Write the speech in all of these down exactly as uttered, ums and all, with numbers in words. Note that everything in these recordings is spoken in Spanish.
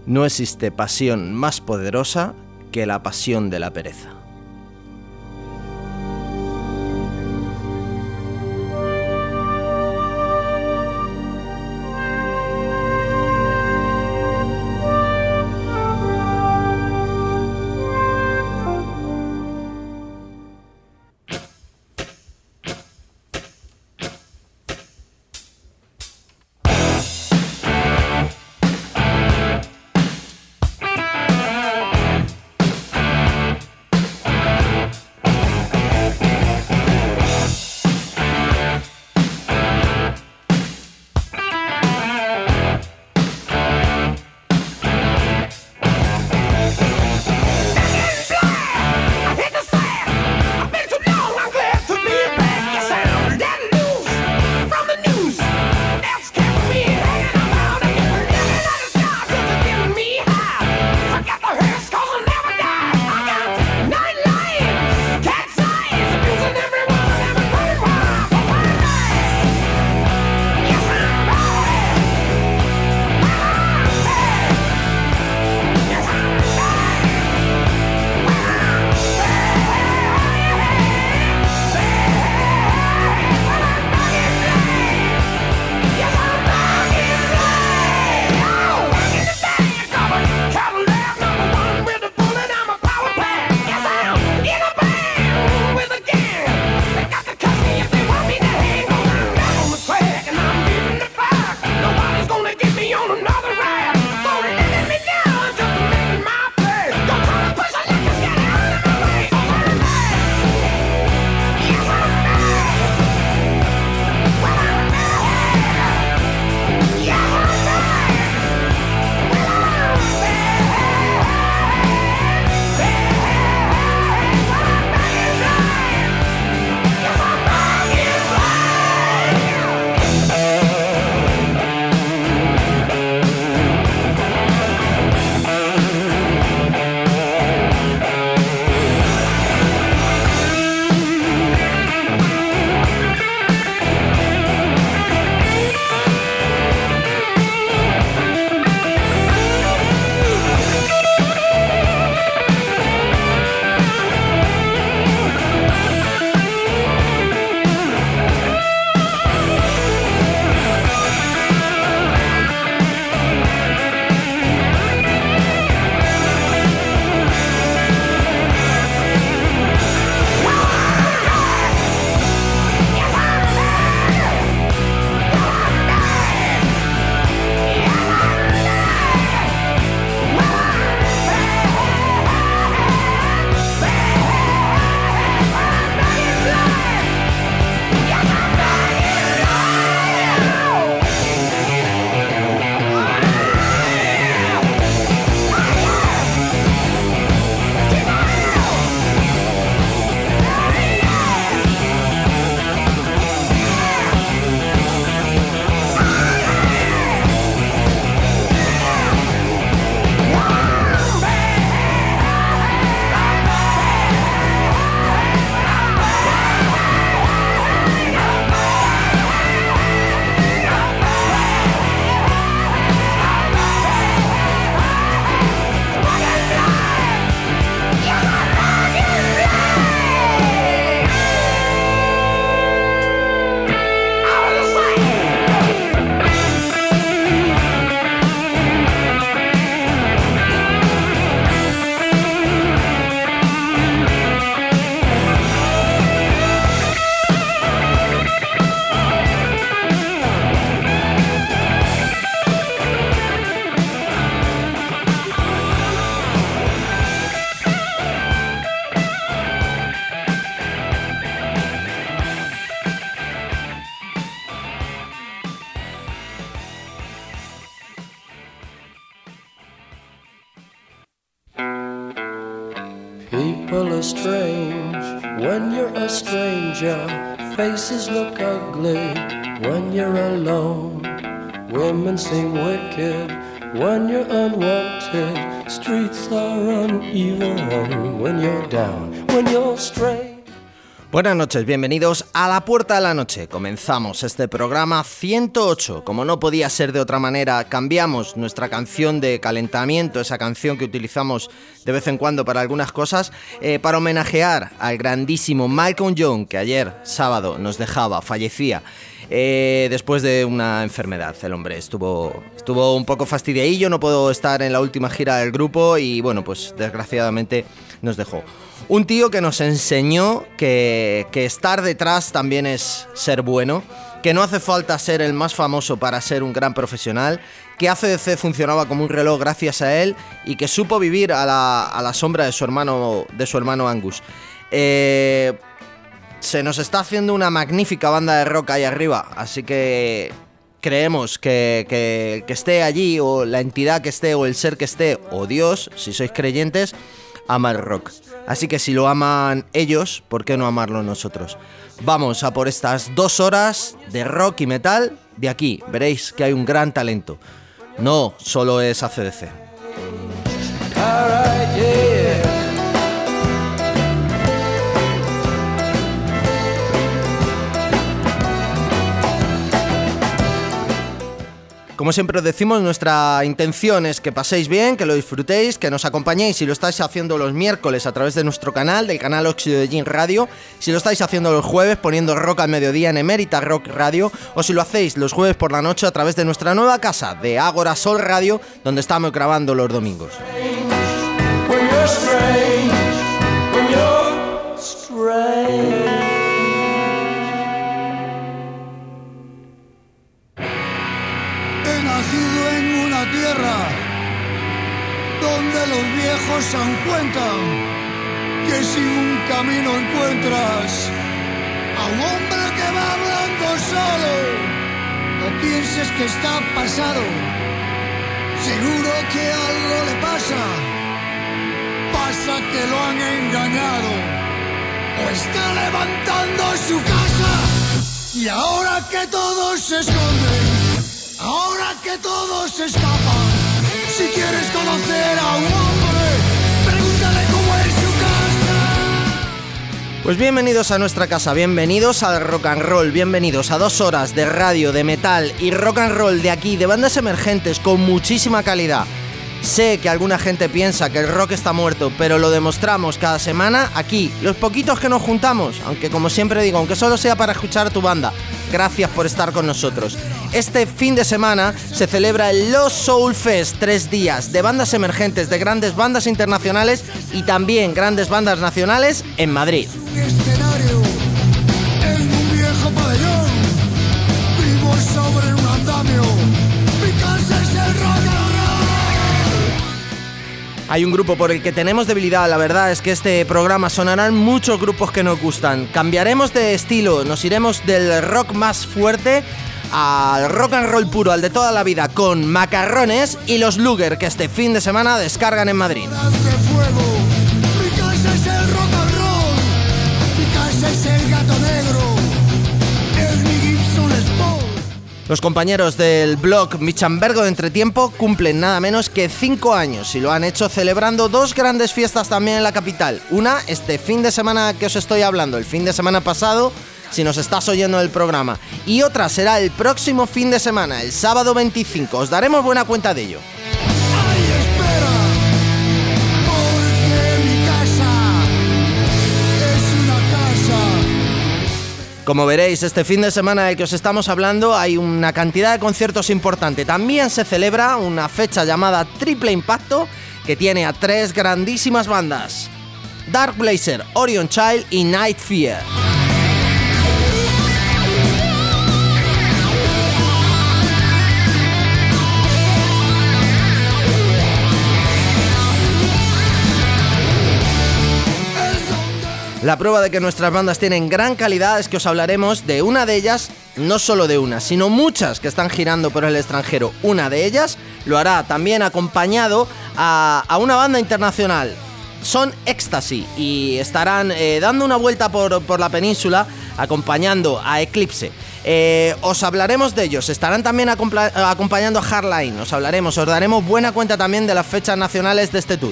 No existe pasión más poderosa que la pasión de la pereza. People are strange when you're a stranger. Faces look ugly when you're alone. Women seem wicked when you're unwanted. Streets are uneven when you're down, when you're strange. Buenas noches, bienvenidos a La Puerta de la Noche. Comenzamos este programa ciento ocho. Como no podía ser de otra manera, cambiamos nuestra canción de calentamiento, esa canción que utilizamos de vez en cuando para algunas cosas, eh, para homenajear al grandísimo Malcolm Young, que ayer, sábado, nos dejaba, fallecía. Eh, después de una enfermedad. El hombre estuvo, estuvo un poco fastidiadillo, no pudo estar en la última gira del grupo y bueno, pues desgraciadamente nos dejó. Un tío que nos enseñó que, que estar detrás también es ser bueno, que no hace falta ser el más famoso para ser un gran profesional, que A C D C funcionaba como un reloj gracias a él y que supo vivir a la, a la sombra de su hermano, de su hermano Angus. Eh... Se nos está haciendo una magnífica banda de rock ahí arriba, así que creemos que, que, que esté allí, o la entidad que esté, o el ser que esté, o Dios, si sois creyentes, ama el rock. Así que si lo aman ellos, ¿por qué no amarlo nosotros? Vamos a por estas dos horas de rock y metal. De aquí veréis que hay un gran talento. No solo es A C D C. All right, yeah. Como siempre os decimos, nuestra intención es que paséis bien, que lo disfrutéis, que nos acompañéis si lo estáis haciendo los miércoles a través de nuestro canal, del canal Óxido de Yin Radio, si lo estáis haciendo los jueves poniendo rock al mediodía en Emérita Rock Radio, o si lo hacéis los jueves por la noche a través de nuestra nueva casa de Ágora Sol Radio, donde estamos grabando los domingos. Donde los viejos aún cuentan que si un camino encuentras a un hombre que va hablando solo, no pienses que está pasado, seguro que algo le pasa, pasa que lo han engañado o está levantando su casa, y ahora que todos se esconden, ahora que todos se escapan, si quieres conocer a un hombre, pregúntale cómo es su casa. Pues bienvenidos a nuestra casa, bienvenidos al rock and roll, bienvenidos a dos horas de radio, de metal y rock and roll de aquí, de bandas emergentes con muchísima calidad. Sé que alguna gente piensa que el rock está muerto, pero lo demostramos cada semana aquí, los poquitos que nos juntamos, aunque como siempre digo, aunque solo sea para escuchar tu banda. Gracias por estar con nosotros. Este fin de semana se celebra el Los Soul Fest, tres días de bandas emergentes, de grandes bandas internacionales y también grandes bandas nacionales en Madrid. Escenario en un viejo pabellón, vivo sobre un andamio, mi casa es el rock and roll. Hay un grupo por el que tenemos debilidad, la verdad es que este programa sonarán muchos grupos que nos gustan. Cambiaremos de estilo, nos iremos del rock más fuerte al rock and roll puro, al de toda la vida, con Macarrones y los Luger, que este fin de semana descargan en Madrid. Mi casa es el rock and roll, mi casa es el gato negro, es mi Gibson Les Paul. Los compañeros del blog Michambergo de Entretiempo cumplen nada menos que cinco años y lo han hecho celebrando dos grandes fiestas también en la capital. Una, este fin de semana que os estoy hablando, el fin de semana pasado, si nos estás oyendo el programa. Y otra será el próximo fin de semana, el sábado veinticinco. Os daremos buena cuenta de ello. Ay, espera, porque mi casa es una casa. Como veréis, este fin de semana del que os estamos hablando hay una cantidad de conciertos importante. También se celebra una fecha llamada Triple Impacto, que tiene a tres grandísimas bandas: Dark Blazer, Orion Child y Night Fear. La prueba de que nuestras bandas tienen gran calidad es que os hablaremos de una de ellas, no solo de una, sino muchas que están girando por el extranjero. Una de ellas lo hará también acompañado a, a una banda internacional. Son Ecstasy y estarán eh, dando una vuelta por, por la península acompañando a Eclipse. Eh, os hablaremos de ellos, estarán también acompla- acompañando a Hardline, os hablaremos, os daremos buena cuenta también de las fechas nacionales de este tour.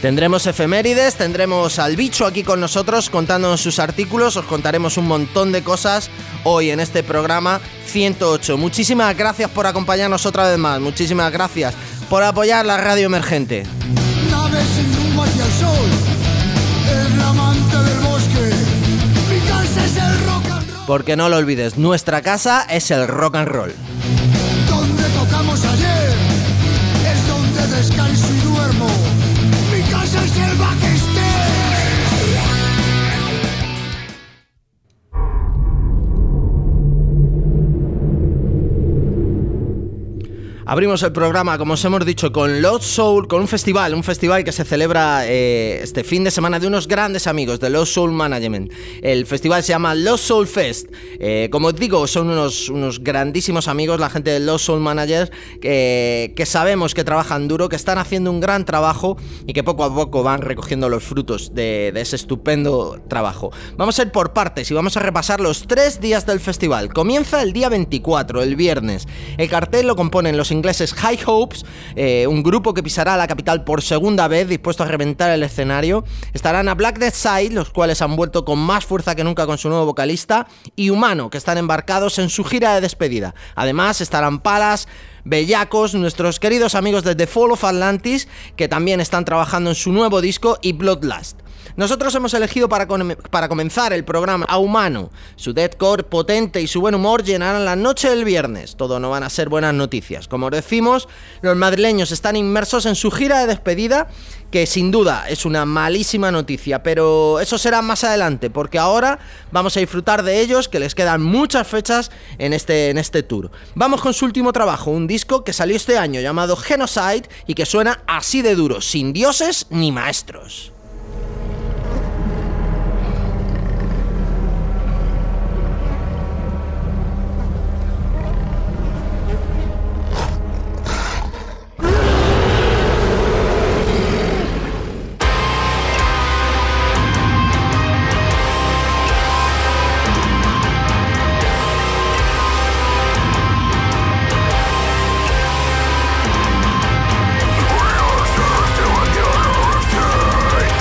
Tendremos efemérides, tendremos al bicho aquí con nosotros contándonos sus artículos, os contaremos un montón de cosas hoy en este programa ciento ocho. Muchísimas gracias por acompañarnos otra vez más, muchísimas gracias por apoyar la radio emergente. Nave sin rumbo hacia el sol, el amante del bosque, mi casa es el rock and roll. Porque no lo olvides, nuestra casa es el rock and roll. Donde tocamos ayer, es donde descanso y duermo. Mi casa es el backstage. Abrimos el programa, como os hemos dicho, con Lost Soul, con un festival, un festival que se celebra eh, este fin de semana de unos grandes amigos de Lost Soul Management. El festival se llama Lost Soul Fest. Eh, como os digo, son unos, unos grandísimos amigos, la gente de Lost Soul Managers, que, que sabemos que trabajan duro, que están haciendo un gran trabajo y que poco a poco van recogiendo los frutos de, de ese estupendo trabajo. Vamos a ir por partes y vamos a repasar los tres días del festival. Comienza el día veinticuatro, el viernes. El cartel lo componen los ingleses High Hopes, eh, un grupo que pisará la capital por segunda vez, dispuesto a reventar el escenario. Estarán a Black Death Side, los cuales han vuelto con más fuerza que nunca con su nuevo vocalista, y Humano, que están embarcados en su gira de despedida. Además estarán Palas, Bellacos, nuestros queridos amigos de The Fall of Atlantis, que también están trabajando en su nuevo disco, y Bloodlust. Nosotros hemos elegido para, com- para comenzar el programa a Humano. Su deathcore potente y su buen humor llenarán la noche del viernes. Todo no van a ser buenas noticias. Como os decimos, los madrileños están inmersos en su gira de despedida, que sin duda es una malísima noticia, pero eso será más adelante, porque ahora vamos a disfrutar de ellos, que les quedan muchas fechas en este, en este tour. Vamos con su último trabajo, un disco que salió este año llamado Genocide y que suena así de duro, sin dioses ni maestros. Still in your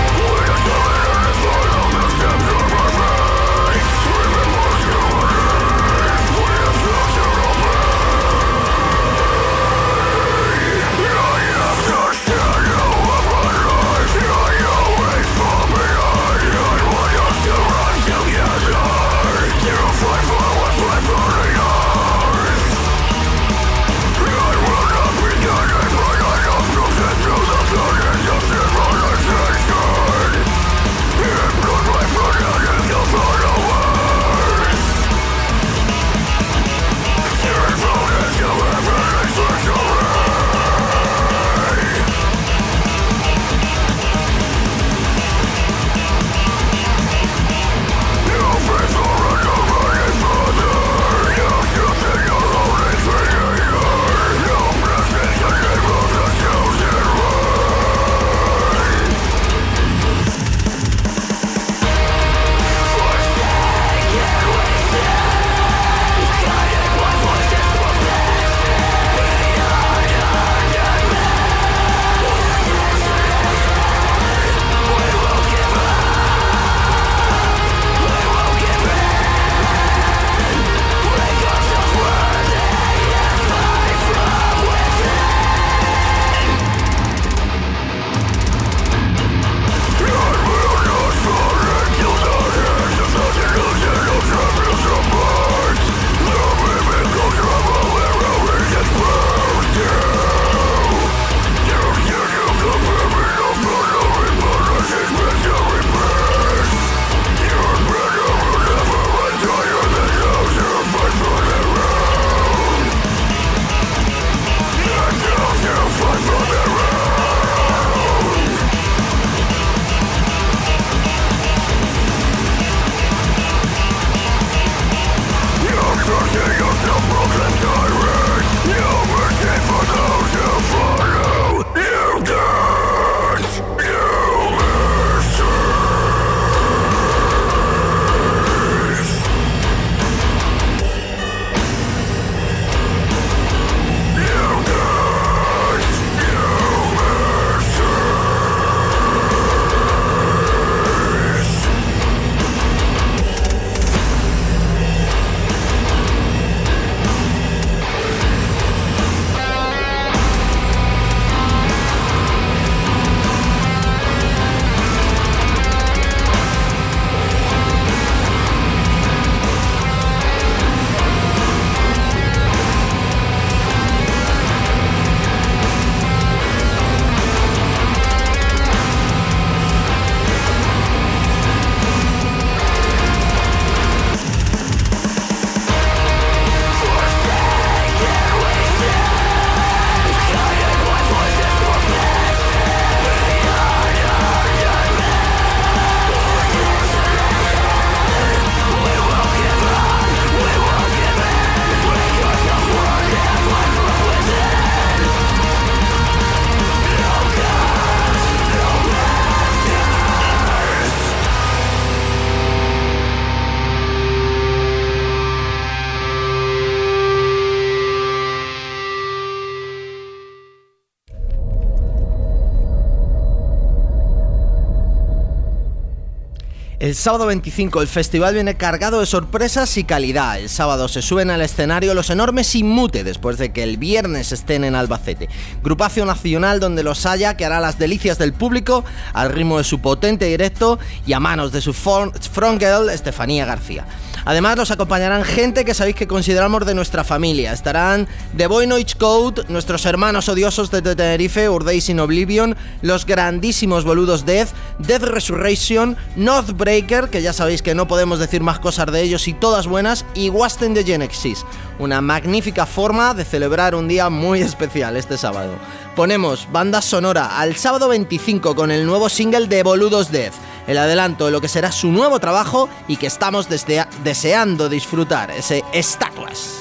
El sábado veinticinco el festival viene cargado de sorpresas y calidad. El sábado se suben al escenario los enormes Inmute, después de que el viernes estén en Albacete. Grupazo nacional donde los haya, que hará las delicias del público al ritmo de su potente directo y a manos de su frontgirl Estefanía García. Además los acompañarán gente que sabéis que consideramos de nuestra familia. Estarán The Boy Noise Code, nuestros hermanos odiosos de Tenerife, Urdays in Oblivion, los grandísimos boludos Death, Death Resurrection, Northbreaker, que ya sabéis que no podemos decir más cosas de ellos y todas buenas, y Wasten de Genesis. Una magnífica forma de celebrar un día muy especial este sábado. Ponemos banda sonora al sábado veinticinco con el nuevo single de Boludos Death, el adelanto de lo que será su nuevo trabajo y que estamos desde, deseando disfrutar, ese Estatuas.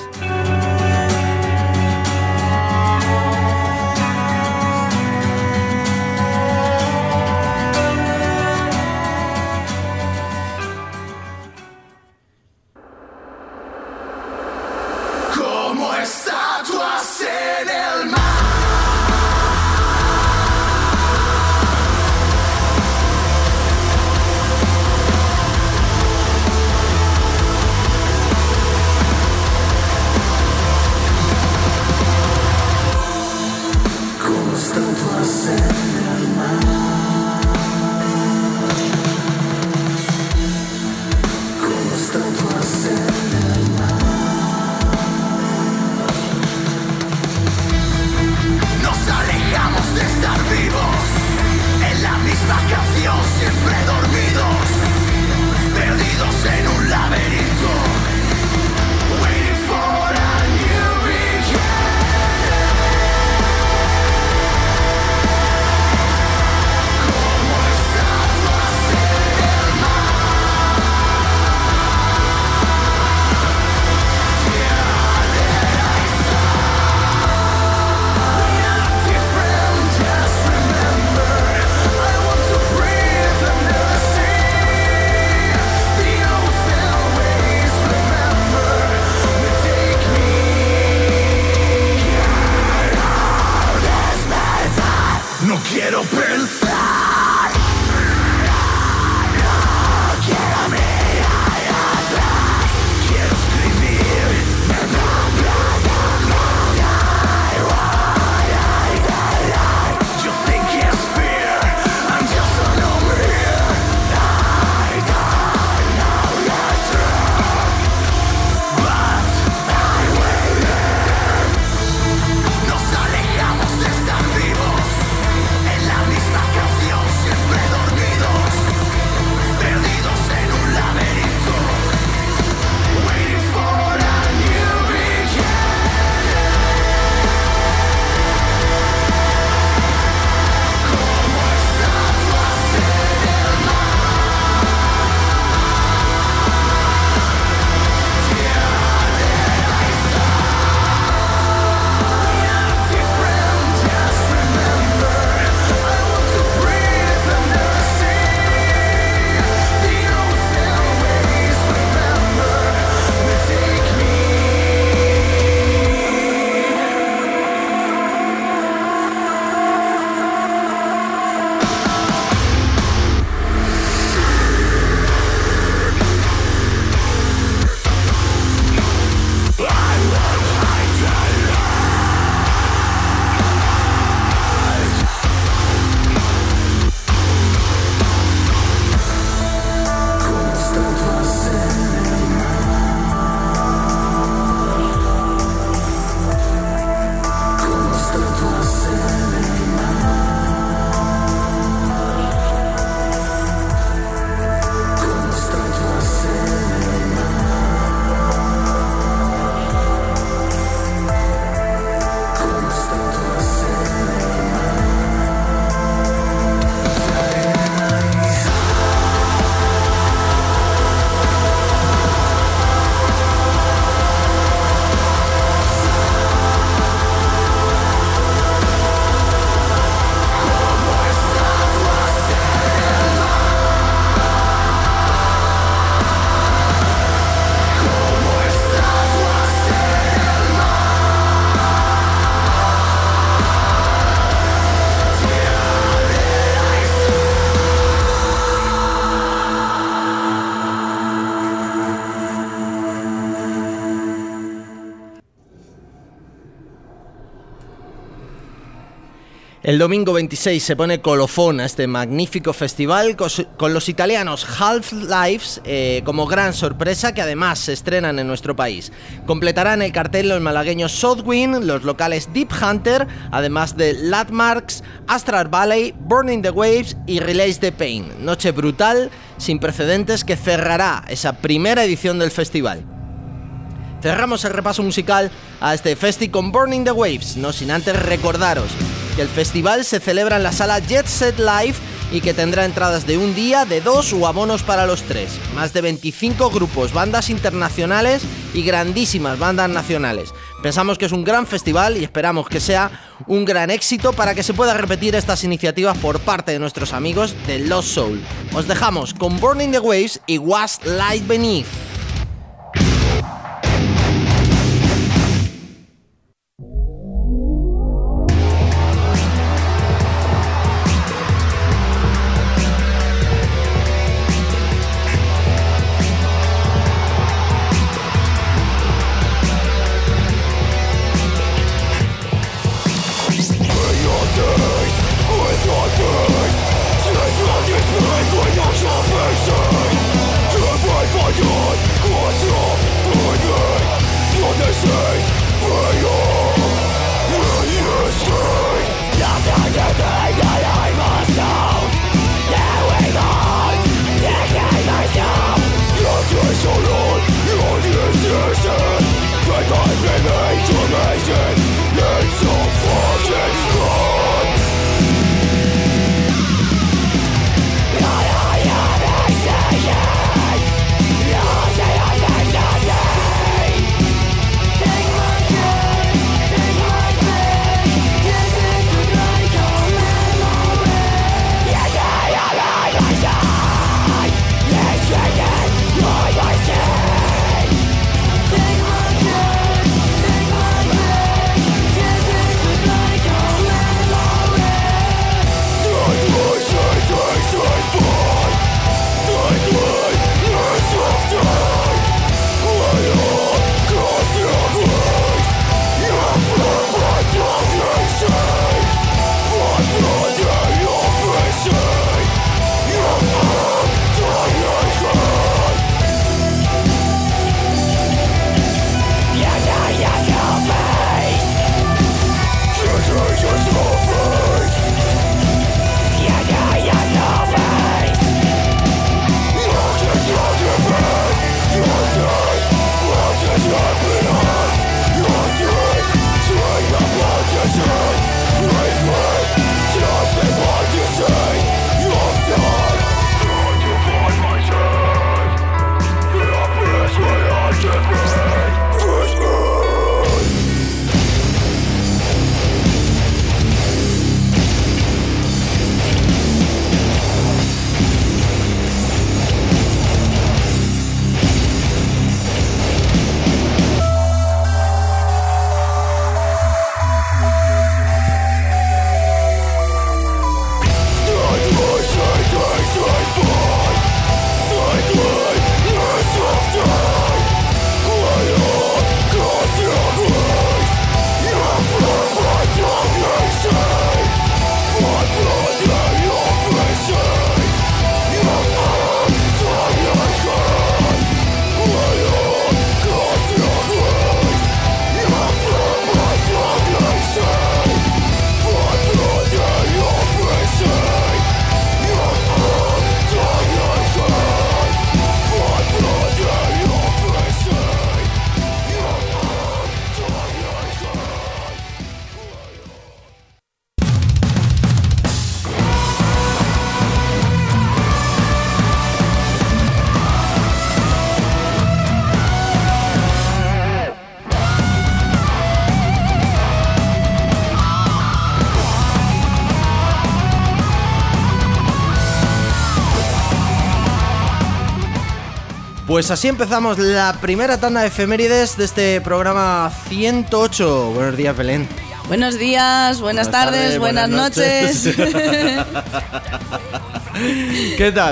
Como estatuas en el mar. El domingo veintiséis se pone colofón a este magnífico festival con los italianos Half-Lives eh, como gran sorpresa, que además se estrenan en nuestro país. Completarán el cartel los malagueños Southwind, los locales Deep Hunter, además de Landmarks, Astral Valley, Burning the Waves y Relays the Pain. Noche brutal, sin precedentes, que cerrará esa primera edición del festival. Cerramos el repaso musical a este festi con Burning the Waves, no sin antes recordaros que el festival se celebra en la sala Jet Set Live y que tendrá entradas de un día, de dos o abonos para los tres. Más de veinticinco grupos, bandas internacionales y grandísimas bandas nacionales. Pensamos que es un gran festival y esperamos que sea un gran éxito para que se pueda repetir estas iniciativas por parte de nuestros amigos de Lost Soul. Os dejamos con Burning the Waves y Was Light Beneath. Pues así empezamos la primera tanda de efemérides de este programa ciento ocho. Buenos días, Belén. Buenos días, buenas, buenas tardes, tardes, buenas, buenas noches. noches. ¿Qué tal?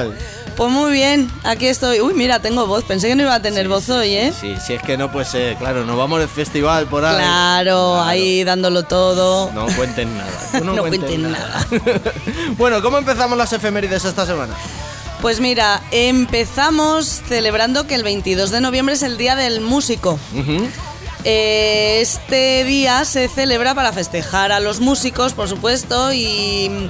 Pues muy bien, aquí estoy. Uy, mira, tengo voz. Pensé que no iba a tener Sí, voz sí, hoy, ¿eh? Sí, sí, es que no puede ser. Claro, nos vamos del festival por ahí. Claro, Claro. ahí dándolo todo. No cuenten nada. Tú no, No cuentes cuenten nada. Bueno, ¿cómo empezamos las efemérides esta semana? Pues mira, empezamos celebrando que el veintidós de noviembre es el Día del Músico. Uh-huh. Eh, este día se celebra para festejar a los músicos, por supuesto, y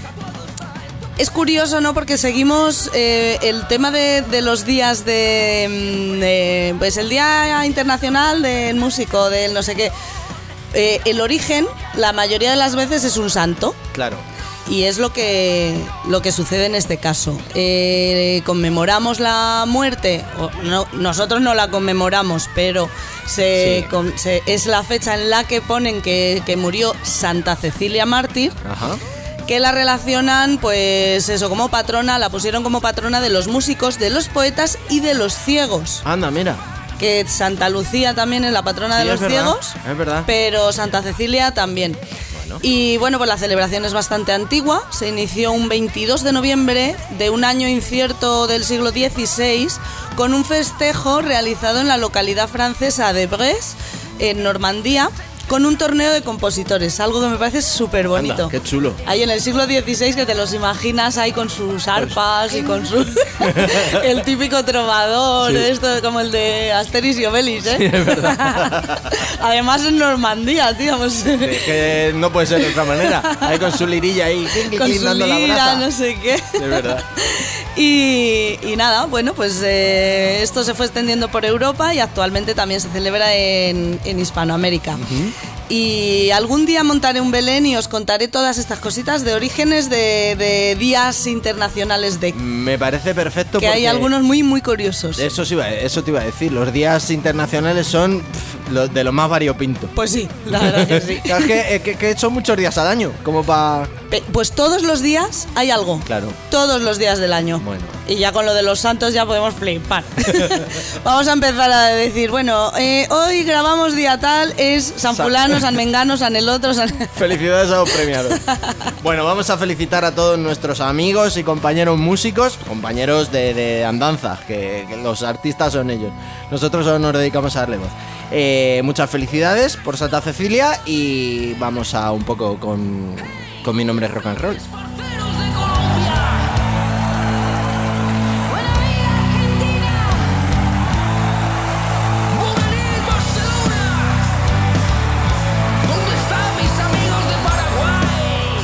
es curioso, ¿no? Porque seguimos eh, el tema de, de los días de, de, pues el Día Internacional del Músico, del no sé qué. Eh, el origen, la mayoría de las veces, es un santo. Claro. Y es lo que, lo que sucede en este caso. Eh, conmemoramos la muerte, o no, nosotros no la conmemoramos, pero se, Sí. con, se, es la fecha en la que ponen que, que murió Santa Cecilia Mártir, Ajá. que la relacionan, pues eso, como patrona, la pusieron como patrona de los músicos, de los poetas y de los ciegos. Anda, mira. Que Santa Lucía también es la patrona Sí, de los es verdad, ciegos, es verdad. pero Santa Cecilia también. Bueno. Y bueno, pues la celebración es bastante antigua, se inició un veintidós de noviembre de un año incierto del siglo dieciséis con un festejo realizado en la localidad francesa de Brest, en Normandía, con un torneo de compositores, algo que me parece súper bonito. Anda, qué chulo. Ahí en el siglo dieciséis que te los imaginas ahí con sus arpas y con su... el típico trovador, Sí. esto como el de Asterix y Obelix, ¿eh? Sí, es verdad. Además en Normandía, tío, pues... Es que no puede ser de otra manera. Ahí con su lirilla ahí, clink, clink, con clink, su dando la lira, brasa. no sé qué. De verdad. Y, y nada, bueno, pues eh, esto se fue extendiendo por Europa y actualmente también se celebra en, en Hispanoamérica. Y algún día montaré un Belén y os contaré todas estas cositas de orígenes de, de días internacionales de... Me parece perfecto Que porque hay algunos muy, muy curiosos. Eso, sí iba- eso te iba a decir. Los días internacionales son pf, lo- de los más variopintos. Pues sí, la verdad que sí. Claro, es que, es que- que son muchos días al año, como para... Pe- Pues todos los días hay algo. Claro. Todos los días del año. Bueno. Y ya con lo de los santos ya podemos flipar. Vamos a empezar a decir, bueno, eh, hoy grabamos día tal, es San San- Fulano, San Mengano, San el otro, San... Felicidades a los premiados. Bueno, vamos a felicitar a todos nuestros amigos y compañeros músicos, compañeros de, de andanza, que, que los artistas son ellos. Nosotros solo nos dedicamos a darle voz. Eh, muchas felicidades por Santa Cecilia y vamos a un poco con, con Mi Nombre es Rock and Roll. ¿Dónde están mis amigos de Paraguay?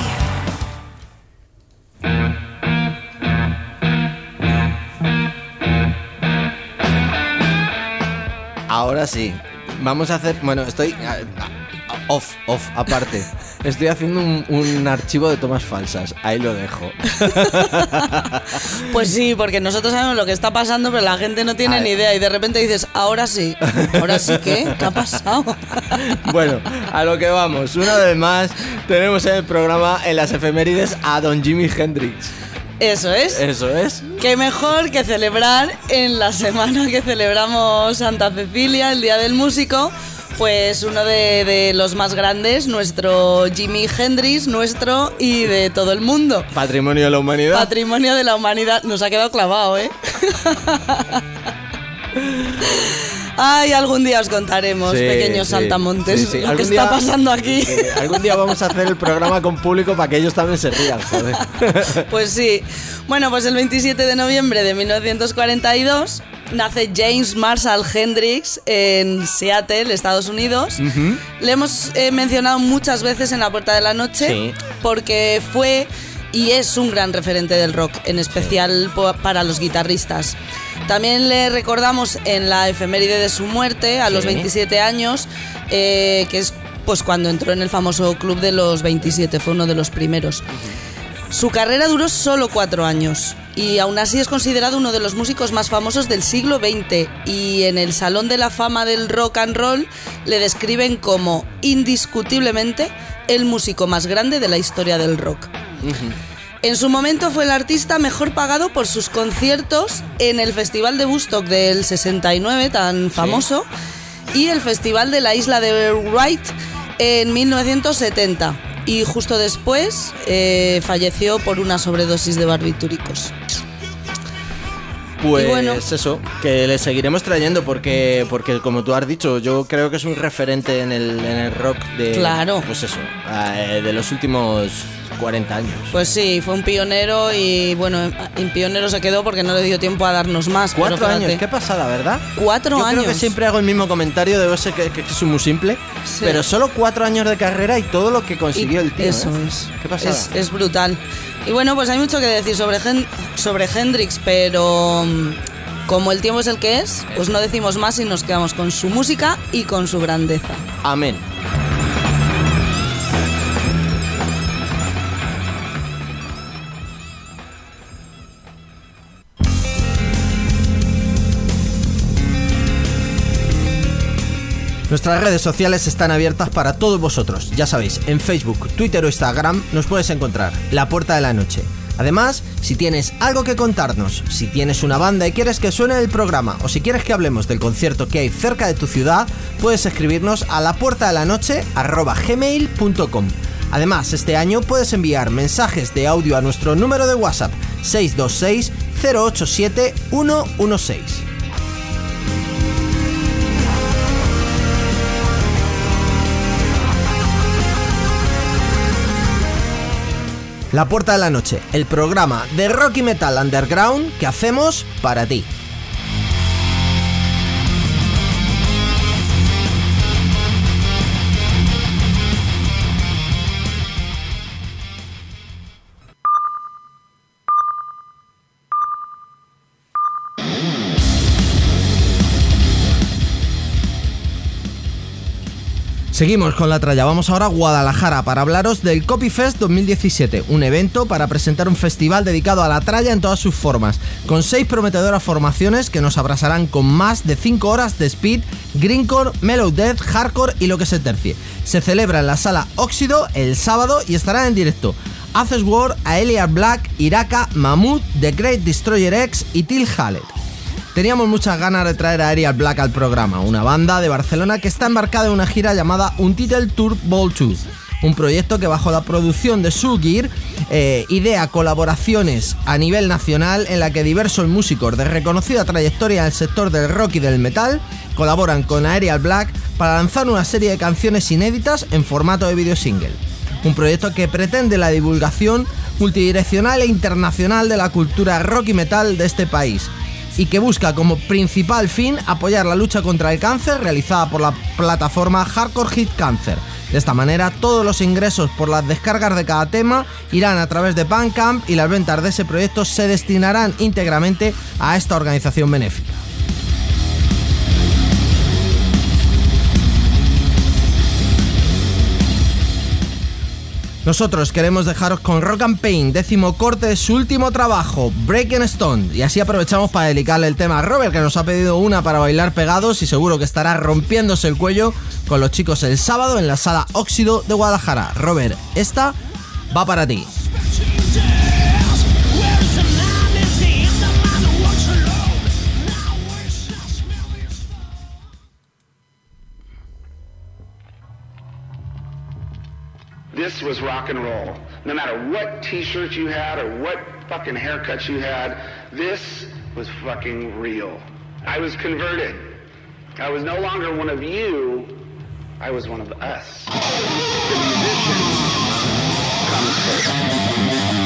Ahora sí, vamos a hacer... Bueno, estoy... a- a- Off, off, aparte. Estoy haciendo un, un archivo de tomas falsas. Ahí lo dejo. Pues sí, porque nosotros sabemos lo que está pasando, pero la gente no tiene Ay. ni idea. Y de repente dices, ahora sí. ¿Ahora sí qué? ¿Qué ha pasado? Bueno, a lo que vamos. Una vez más, tenemos en el programa, en las efemérides, a Don Jimi Hendrix. Eso es. Eso es. Qué mejor que celebrar en la semana que celebramos Santa Cecilia, el Día del Músico, pues uno de, de los más grandes, nuestro Jimi Hendrix, nuestro y de todo el mundo. Patrimonio de la humanidad. Patrimonio de la humanidad. Nos ha quedado clavado, ¿eh? Ay, algún día os contaremos, Sí, pequeños sí, saltamontes, sí, sí. lo que Algún está día- pasando aquí. Sí, algún día vamos a hacer el programa con público para que ellos también se rían, joder. Pues sí. Bueno, pues el veintisiete de noviembre de mil novecientos cuarenta y dos nace James Marshall Hendrix en Seattle, Estados Unidos. Ujú. Le hemos eh, mencionado muchas veces en La Puerta de la Noche Sí. porque fue y es un gran referente del rock, en especial po- para los guitarristas. También le recordamos en la efeméride de su muerte, a los Sí. veintisiete años, eh, que es pues cuando entró en el famoso Club de los veintisiete, fue uno de los primeros. Su carrera duró solo cuatro años y aún así es considerado uno de los músicos más famosos del siglo veinte, y en el Salón de la Fama del Rock and Roll le describen como indiscutiblemente el músico más grande de la historia del rock. En su momento fue el artista mejor pagado por sus conciertos en el Festival de Woodstock del sesenta y nueve, tan famoso, y el Festival de la Isla de Wight en mil novecientos setenta. Y justo después eh, falleció por una sobredosis de barbitúricos. Pues Y bueno, eso, que le seguiremos trayendo porque, porque como tú has dicho, yo creo que es un referente en el, en el rock de, Claro. pues eso, eh, de los últimos cuarenta años. pues sí, fue un pionero y bueno, en pionero se quedó porque no le dio tiempo a darnos más. pero Cuatro fíjate, años, qué pasada, ¿verdad? Cuatro Yo años. creo que siempre hago el mismo comentario, debo ser que, que, que soy muy simple, Sí. pero solo cuatro años de carrera y todo lo que consiguió Y el tío. Eso ¿eh? es. Qué pasada. Es, es brutal. Y bueno, pues hay mucho que decir sobre, Hen- sobre Hendrix, pero mm, como el tiempo es el que es, pues no decimos más y nos quedamos con su música y con su grandeza. Amén. Nuestras redes sociales están abiertas para todos vosotros. Ya sabéis, en Facebook, Twitter o Instagram nos puedes encontrar La Puerta de la Noche. Además, si tienes algo que contarnos, si tienes una banda y quieres que suene el programa o si quieres que hablemos del concierto que hay cerca de tu ciudad, puedes escribirnos a lapuertadelanoche arroba gmail punto com. Además, este año puedes enviar mensajes de audio a nuestro número de WhatsApp seis dos seis, cero ocho siete, uno uno seis. La Puerta de la Noche, el programa de rock y metal underground que hacemos para ti. Seguimos con la tralla, vamos ahora a Guadalajara para hablaros del Copyfest dos mil diecisiete, un evento para presentar un festival dedicado a la tralla en todas sus formas, con seis prometedoras formaciones que nos abrazarán con más de cinco horas de speed, greencore, mellow death, hardcore y lo que se tercie. Se celebra en la sala Óxido el sábado y estarán en directo Aces War, Aelia Black, Iraka, Mammoth, The Great Destroyer X y Till Hallet. Teníamos muchas ganas de traer a Aerial Black al programa, una banda de Barcelona que está embarcada en una gira llamada Untitled Tour Vol dos, un proyecto que bajo la producción de Soul Gear eh, idea colaboraciones a nivel nacional en la que diversos músicos de reconocida trayectoria en el sector del rock y del metal colaboran con Aerial Black para lanzar una serie de canciones inéditas en formato de videosingle. Un proyecto que pretende la divulgación multidireccional e internacional de la cultura rock y metal de este país, y que busca como principal fin apoyar la lucha contra el cáncer realizada por la plataforma Hardcore Hit Cancer. De esta manera, todos los ingresos por las descargas de cada tema irán a través de Bandcamp y las ventas de ese proyecto se destinarán íntegramente a esta organización benéfica. Nosotros queremos dejaros con Rock and Pain, décimo corte de su último trabajo, Breaking Stone, y así aprovechamos para dedicarle el tema a Robert, que nos ha pedido una para bailar pegados y seguro que estará rompiéndose el cuello con los chicos el sábado en la sala Óxido de Guadalajara. Robert, esta va para ti. This was rock and roll. No matter what t-shirt you had or what fucking haircut you had, this was fucking real. I was converted. I was no longer one of you, I was one of us. The musician comes first.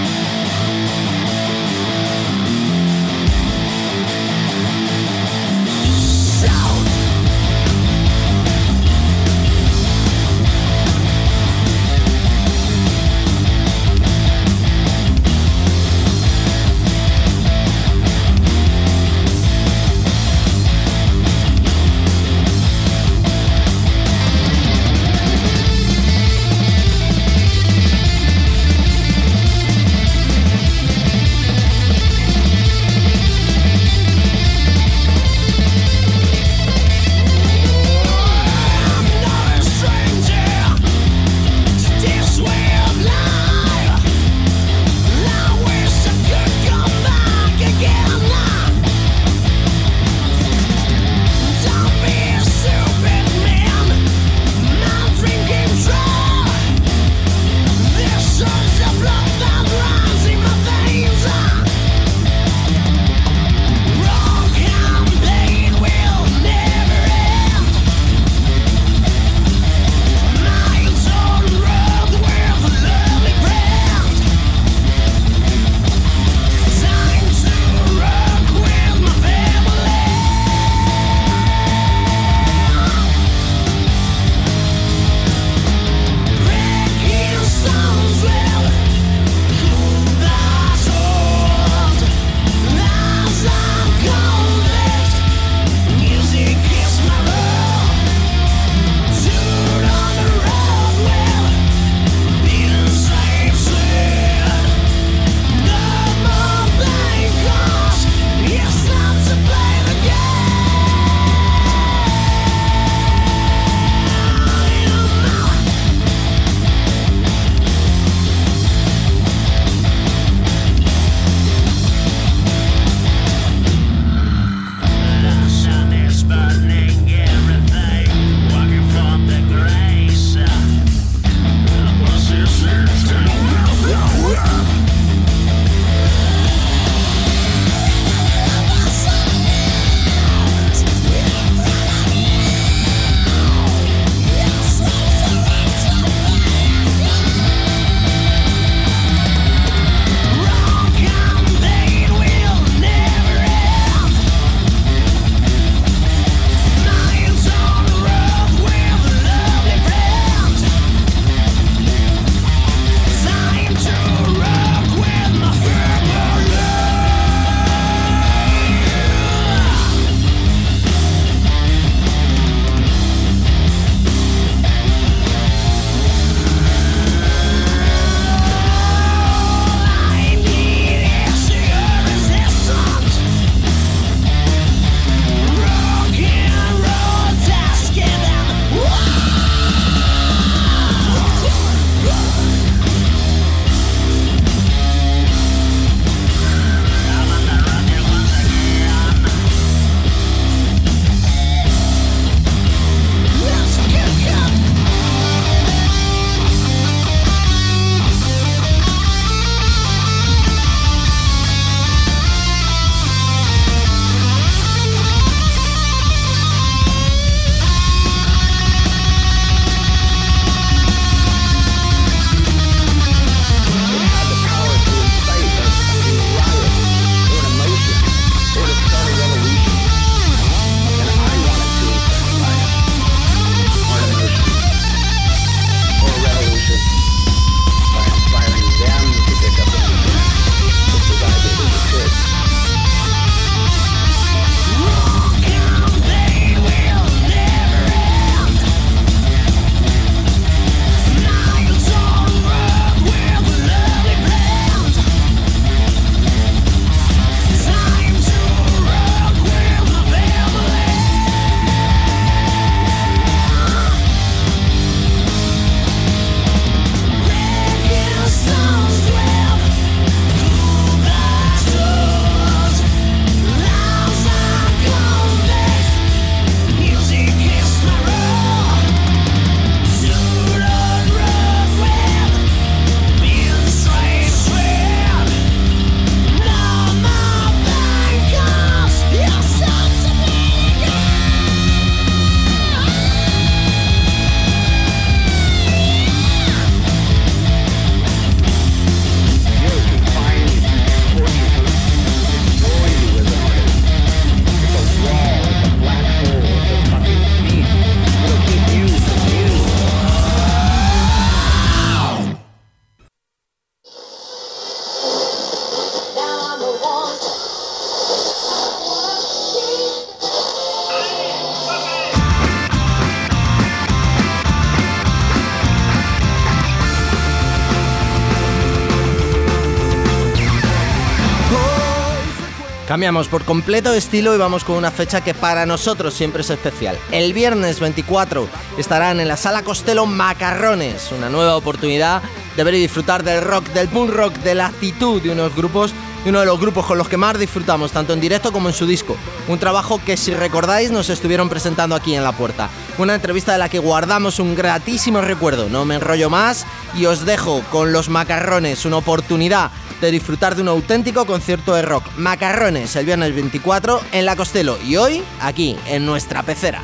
Cambiamos por completo de estilo y vamos con una fecha que para nosotros siempre es especial. El viernes veinticuatro estarán en la Sala Costello Macarrones, una nueva oportunidad de ver y disfrutar del rock, del punk rock, de la actitud de unos grupos, de uno de los grupos con los que más disfrutamos, tanto en directo como en su disco. Un trabajo que, si recordáis, nos estuvieron presentando aquí en La Puerta. Una entrevista de la que guardamos un gratísimo recuerdo. No me enrollo más y os dejo con los Macarrones, una oportunidad de disfrutar de un auténtico concierto de rock. Macarrones, el viernes veinticuatro en la Costello y hoy aquí en nuestra pecera.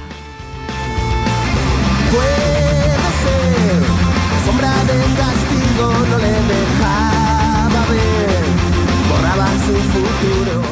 Puede ser, la sombra del castigo no le dejaba ver, borraba su futuro.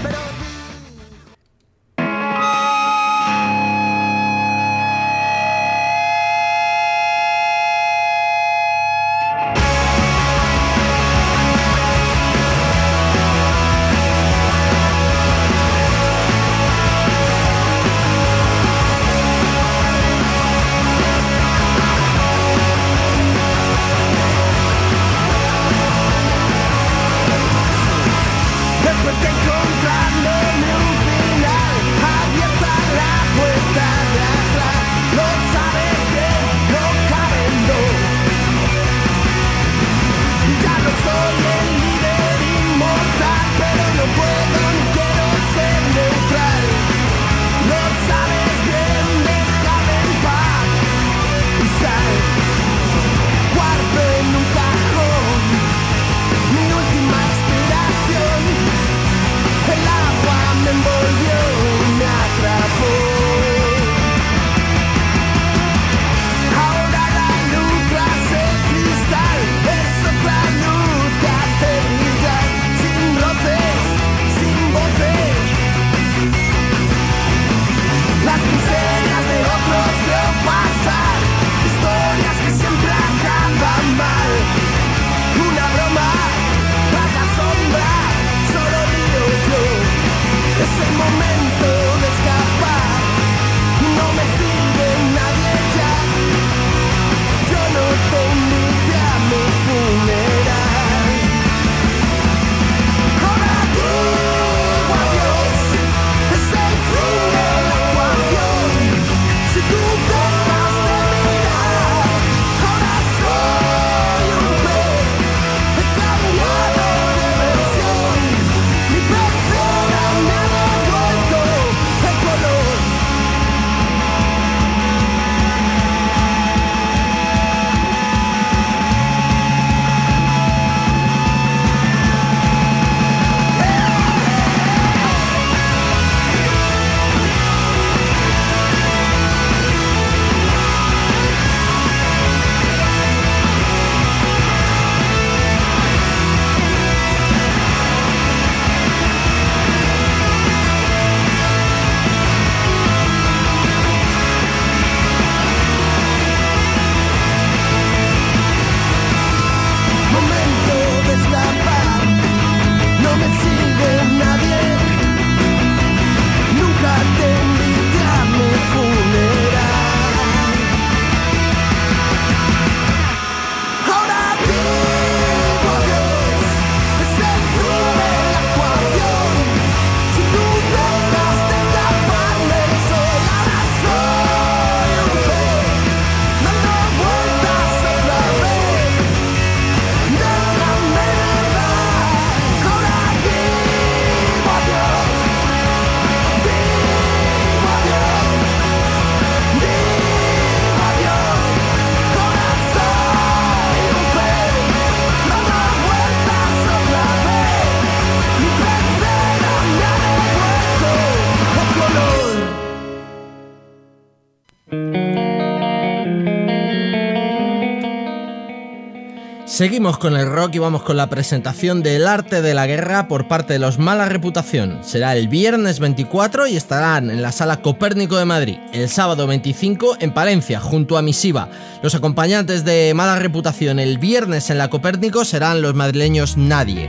Seguimos con el rock y vamos con la presentación del Arte de la Guerra por parte de los Mala Reputación. Será el viernes veinticuatro y estarán en la Sala Copérnico de Madrid. El sábado veinticinco en Palencia, junto a Misiva. Los acompañantes de Mala Reputación el viernes en la Copérnico serán los madrileños Nadie.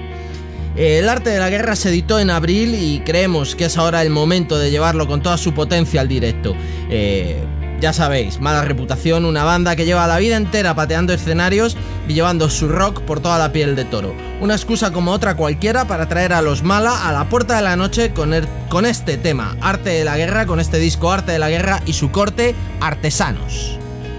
El Arte de la Guerra se editó en abril y creemos que es ahora el momento de llevarlo con toda su potencia al directo. Eh... Ya sabéis, Mala Reputación, una banda que lleva la vida entera pateando escenarios y llevando su rock por toda la piel de toro. Una excusa como otra cualquiera para traer a los Mala a la puerta de la noche con, el, con este tema, Arte de la Guerra, con este disco Arte de la Guerra y su corte, Artesanos.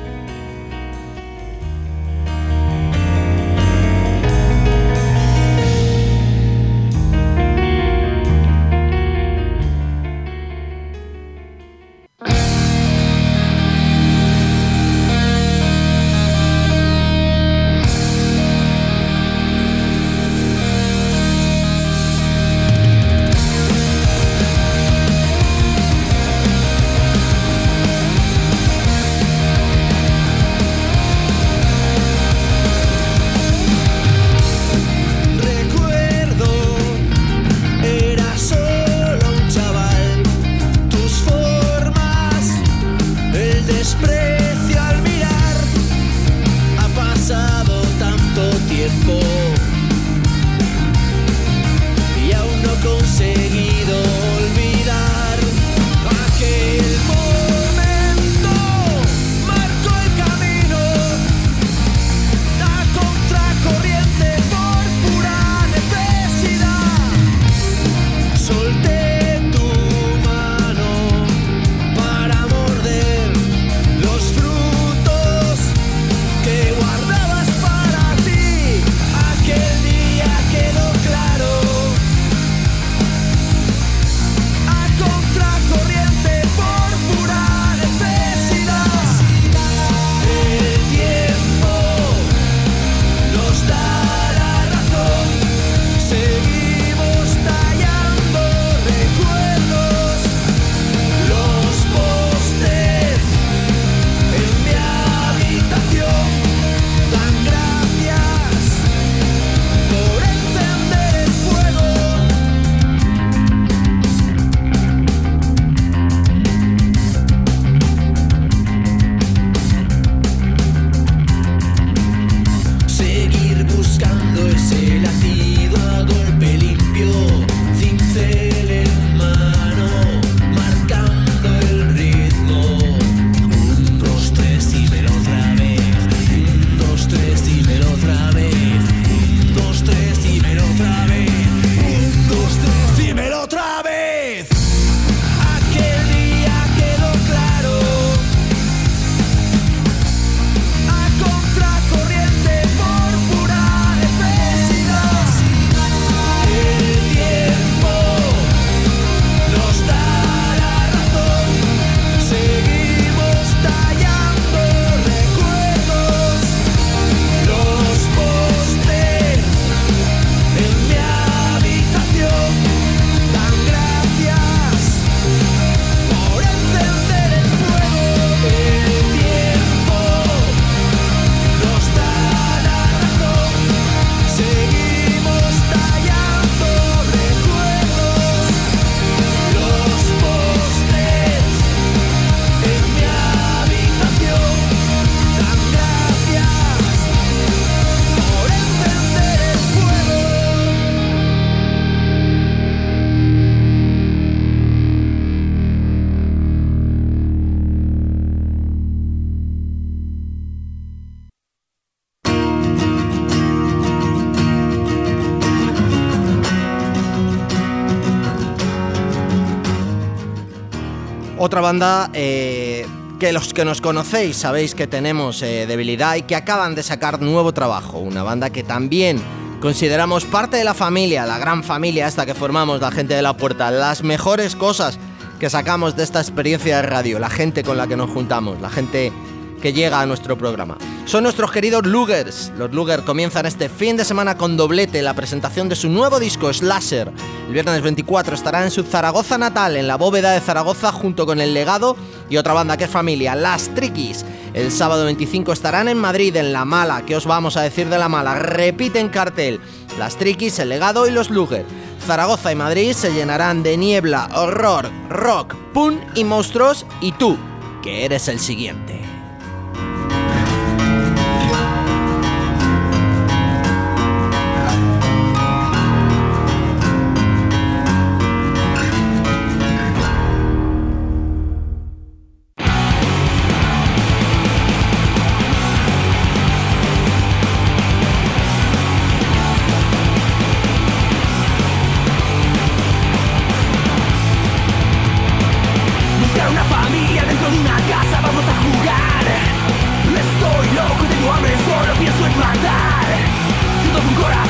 Otra banda eh, que los que nos conocéis sabéis que tenemos eh, debilidad y que acaban de sacar nuevo trabajo. Una banda que también consideramos parte de la familia, la gran familia esta que formamos, la gente de La Puerta. Las mejores cosas que sacamos de esta experiencia de radio, la gente con la que nos juntamos, la gente que llega a nuestro programa. Son nuestros queridos Lugers. Los Lugers comienzan este fin de semana con doblete, la presentación de su nuevo disco, Slasher. El viernes veinticuatro estará en su Zaragoza natal, en la Bóveda de Zaragoza, junto con El Legado y otra banda que es familia, Las Triquis. El sábado veinticinco estarán en Madrid, en La Mala. ¿Qué os vamos a decir de La Mala? Repiten cartel. Las Triquis, El Legado y los Lugers. Zaragoza y Madrid se llenarán de niebla, horror, rock, punk y monstruos. Y tú, que eres el siguiente.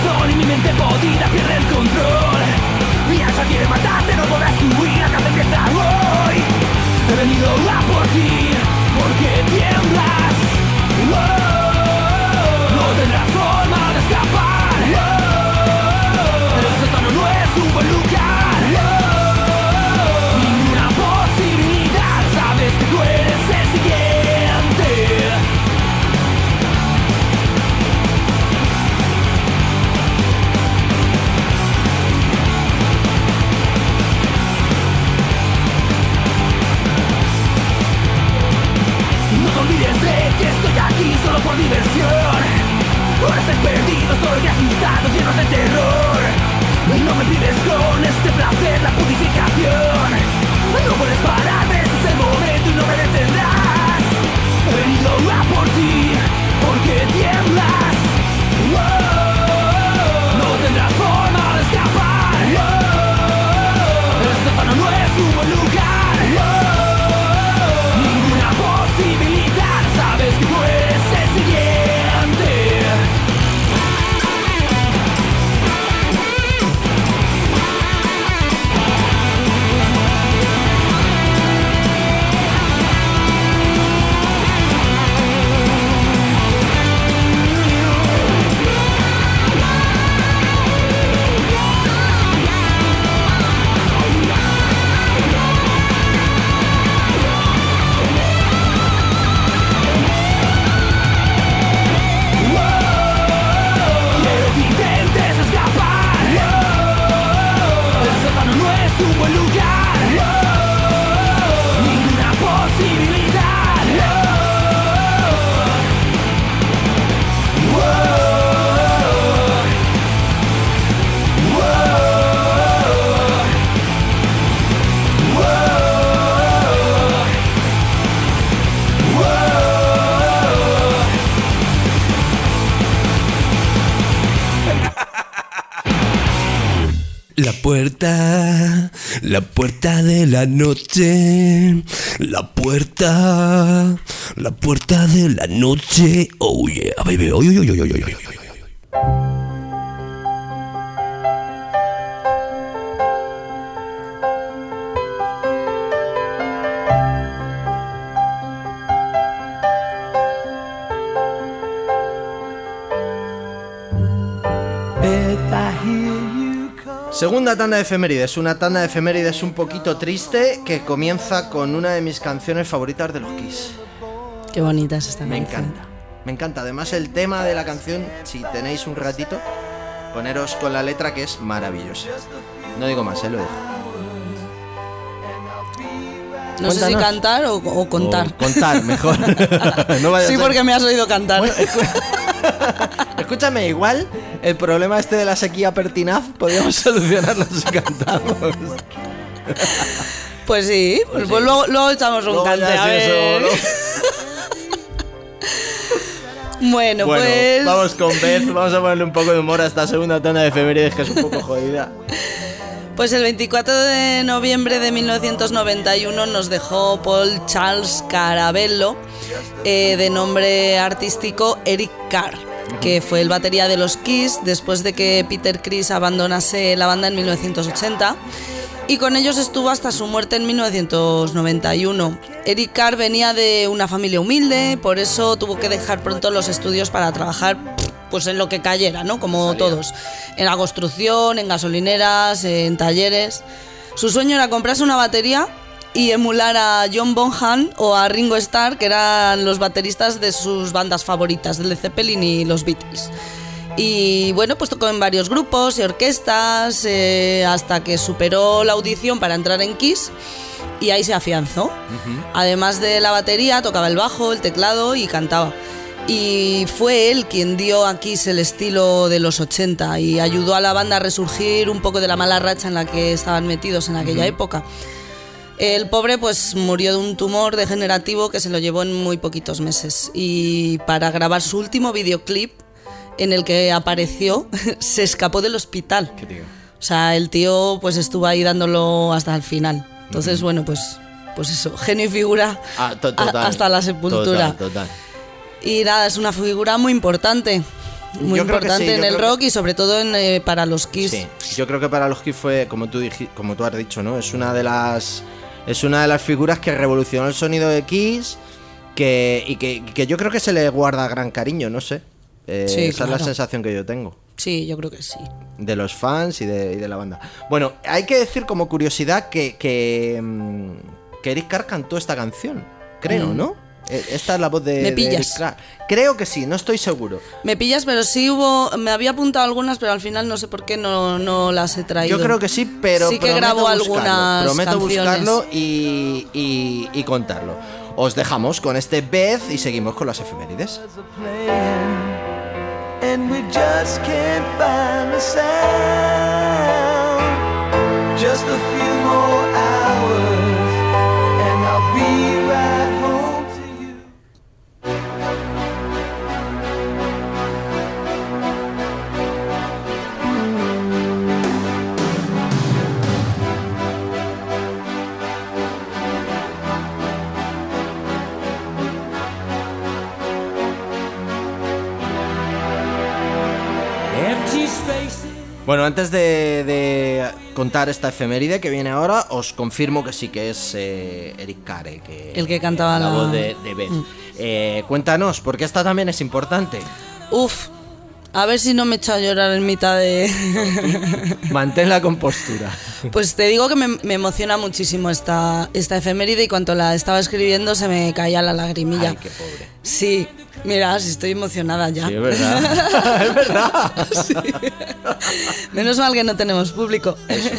corazón y mi mente podrida pierde el control. Mi alma quiere matarte, no podrás huir, la casa empieza hoy. He venido a por ti, porque tiemblas. Oh, no tendrás forma de escapar. Oh, el sótano no es un buen lugar. Oh, ninguna posibilidad, sabes que tú eres el siguiente. No te olvides de que estoy aquí solo por diversión. Ahora estás perdido, solo y asustado, llenos de terror. No me pides con este placer la purificación. No puedes pararme, este es el momento y no me detendrás. He venido a por ti, porque tiemblas. Oh, no tendrás forma de escapar. Oh, el sótano no es un buen lugar. Oh, ninguna posibilidad, sabes que tú eres el siguiente. Un buen lugar, oh, ninguna posibilidad, oh, oh, oh, oh. La puerta, la puerta de la noche, la puerta, la puerta de la noche. Oh yeah, baby, oh, oh, oh, oh, oh, oh, oh. Segunda tanda de efemérides, una tanda de efemérides un poquito triste que comienza con una de mis canciones favoritas de los Kiss. Qué bonita es esta Me canción. encanta, me encanta. Además el tema de la canción, si tenéis un ratito, poneros con la letra que es maravillosa. No digo más, ¿eh? Lo dejo. No sé si cantar o, o contar. O contar, mejor. No vaya a sí, ser... porque me has oído cantar. Bueno, escu... Escúchame, igual el problema este de la sequía pertinaz podríamos solucionarlo si cantamos. Pues sí, pues, pues pues sí. luego, luego echamos un Luego cante, ya a sí, ver. eso, ¿no? Bueno, Bueno, pues... vamos con Beth, vamos a ponerle un poco de humor a esta segunda tanda de efemérides que es un poco jodida. Pues el veinticuatro de noviembre de mil novecientos noventa y uno nos dejó Paul Charles Carabello, eh, de nombre artístico Eric Carr, que fue el batería de los Kiss después de que Peter Criss abandonase la banda en mil novecientos ochenta, y con ellos estuvo hasta su muerte en mil novecientos noventa y uno. Eric Carr venía de una familia humilde, por eso tuvo que dejar pronto los estudios para trabajar pues en lo que cayera, ¿no? Como Salía. todos, en la construcción, en gasolineras, en talleres. Su sueño era comprarse una batería y emular a John Bonham o a Ringo Starr, que eran los bateristas de sus bandas favoritas, de Led Zeppelin y los Beatles. Y bueno, pues tocó en varios grupos y orquestas, eh, hasta que superó la audición para entrar en Kiss, y ahí se afianzó. Uh-huh. Además de la batería, tocaba el bajo, el teclado y cantaba. Y fue él quien dio a Kiss el estilo de los ochenta y ayudó a la banda a resurgir un poco de la mala racha en la que estaban metidos en aquella uh-huh. época. El pobre pues murió de un tumor degenerativo que se lo llevó en muy poquitos meses, y para grabar su último videoclip en el que apareció se escapó del hospital. ¿Qué tío? O sea, el tío pues estuvo ahí dándolo hasta el final. Entonces, uh-huh. bueno, pues, pues eso, genio y figura ah, to- total, a- hasta la sepultura. Total, total. Y nada, es una figura muy importante. Muy Yo creo que importante sí, yo en el creo rock que- y sobre todo en, eh, para los Kiss. Sí, yo creo que para los Kiss fue, como tú, dij- como tú has dicho, ¿no? Es una de las es una de las figuras que revolucionó el sonido de Kiss, que, y que, que yo creo que se le guarda gran cariño, no sé. Eh, Sí, esa claro. es la sensación que yo tengo. Sí, yo creo que sí. De los fans y de, y de la banda. Bueno, hay que decir como curiosidad que, que, mm, que Eric Carr cantó esta canción, creo, Mm. ¿no? E- Esta es la voz de, Me de pillas. Eric Carr. Creo que sí, no estoy seguro. Me pillas, pero sí hubo... Me había apuntado algunas, pero al final no sé por qué no, no las he traído. Yo creo que sí, pero sí que prometo grabó buscarlo, algunas prometo canciones. buscarlo y, y, y contarlo. Os dejamos con este Beth y seguimos con las efemérides. And we just can't find the sound. Just a few more hours, and I'll be right home to you. Empty spaces. Bueno, antes de, de contar esta efeméride que viene ahora, os confirmo que sí que es eh, Eric Carr, eh, que, El que cantaba la la- voz de, de Beth. Mm. Eh, cuéntanos, porque esta también es importante. Uf, a ver si no me echo a llorar en mitad de... Mantén la compostura. Pues te digo que me, me emociona muchísimo esta, esta efeméride y cuando la estaba escribiendo se me caía la lagrimilla. Ay, qué pobre. Sí, mira, sí estoy emocionada ya. Sí, es verdad. Es verdad. Sí. Menos mal que no tenemos público.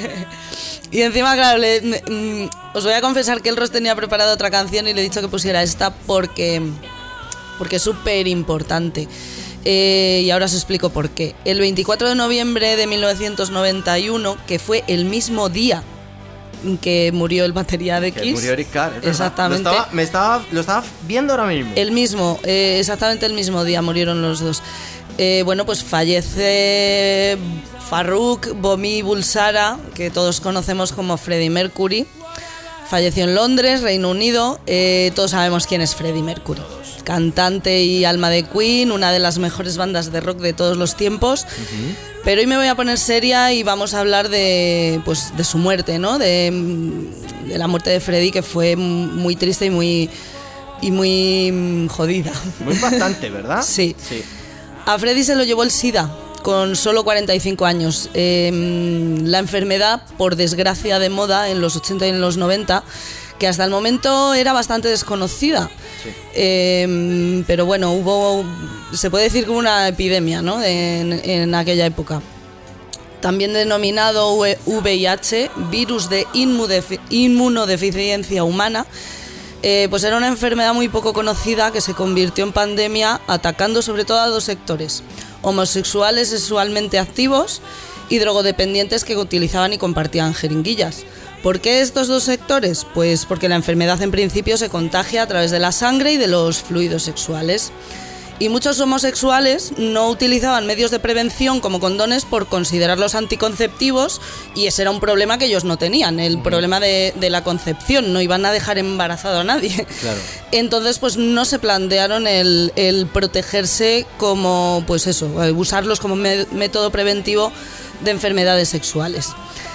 Y encima, claro, le- me- mm, os voy a confesar que el Ross tenía preparado otra canción y le he dicho que pusiera esta porque, porque es súper importante. Eh, y ahora os explico por qué. El veinticuatro de noviembre de mil novecientos noventa y uno, que fue el mismo día en que murió el batería de Que Kiss. murió Eric Carr, es verdad. Exactamente. Lo estaba, me estaba, lo estaba viendo ahora mismo. El mismo, eh, exactamente el mismo día murieron los dos. Eh, bueno, pues fallece Farrukh Bomi Bulsara, que todos conocemos como Freddie Mercury. Falleció en Londres, Reino Unido. Eh, todos sabemos quién es Freddie Mercury. Cantante y alma de Queen, una de las mejores bandas de rock de todos los tiempos. Pero hoy me voy a poner seria y vamos a hablar de, pues, de su muerte, ¿no? De, de la muerte de Freddie, que fue muy triste y muy, y muy mm, jodida. Muy bastante, ¿verdad? Sí. Sí. A Freddie se lo llevó el SIDA con solo cuarenta y cinco años. Eh, la enfermedad, por desgracia de moda, en los ochenta y en los noventa, que hasta el momento era bastante desconocida. Sí. Eh, pero bueno, hubo, se puede decir que hubo una epidemia, ¿no? en, en aquella época. También denominado V I H, virus de inmudefi- inmunodeficiencia humana. Eh, pues era una enfermedad muy poco conocida que se convirtió en pandemia, atacando sobre todo a dos sectores: homosexuales sexualmente activos y drogodependientes que utilizaban y compartían jeringuillas. ¿Por qué estos dos sectores? Pues porque la enfermedad en principio se contagia a través de la sangre y de los fluidos sexuales. Y muchos homosexuales no utilizaban medios de prevención como condones por considerarlos anticonceptivos, y ese era un problema que ellos no tenían, el problema de, de la concepción, no iban a dejar embarazado a nadie. Claro. Entonces pues no se plantearon el, el protegerse como, pues eso, usarlos como me- método preventivo de enfermedades sexuales.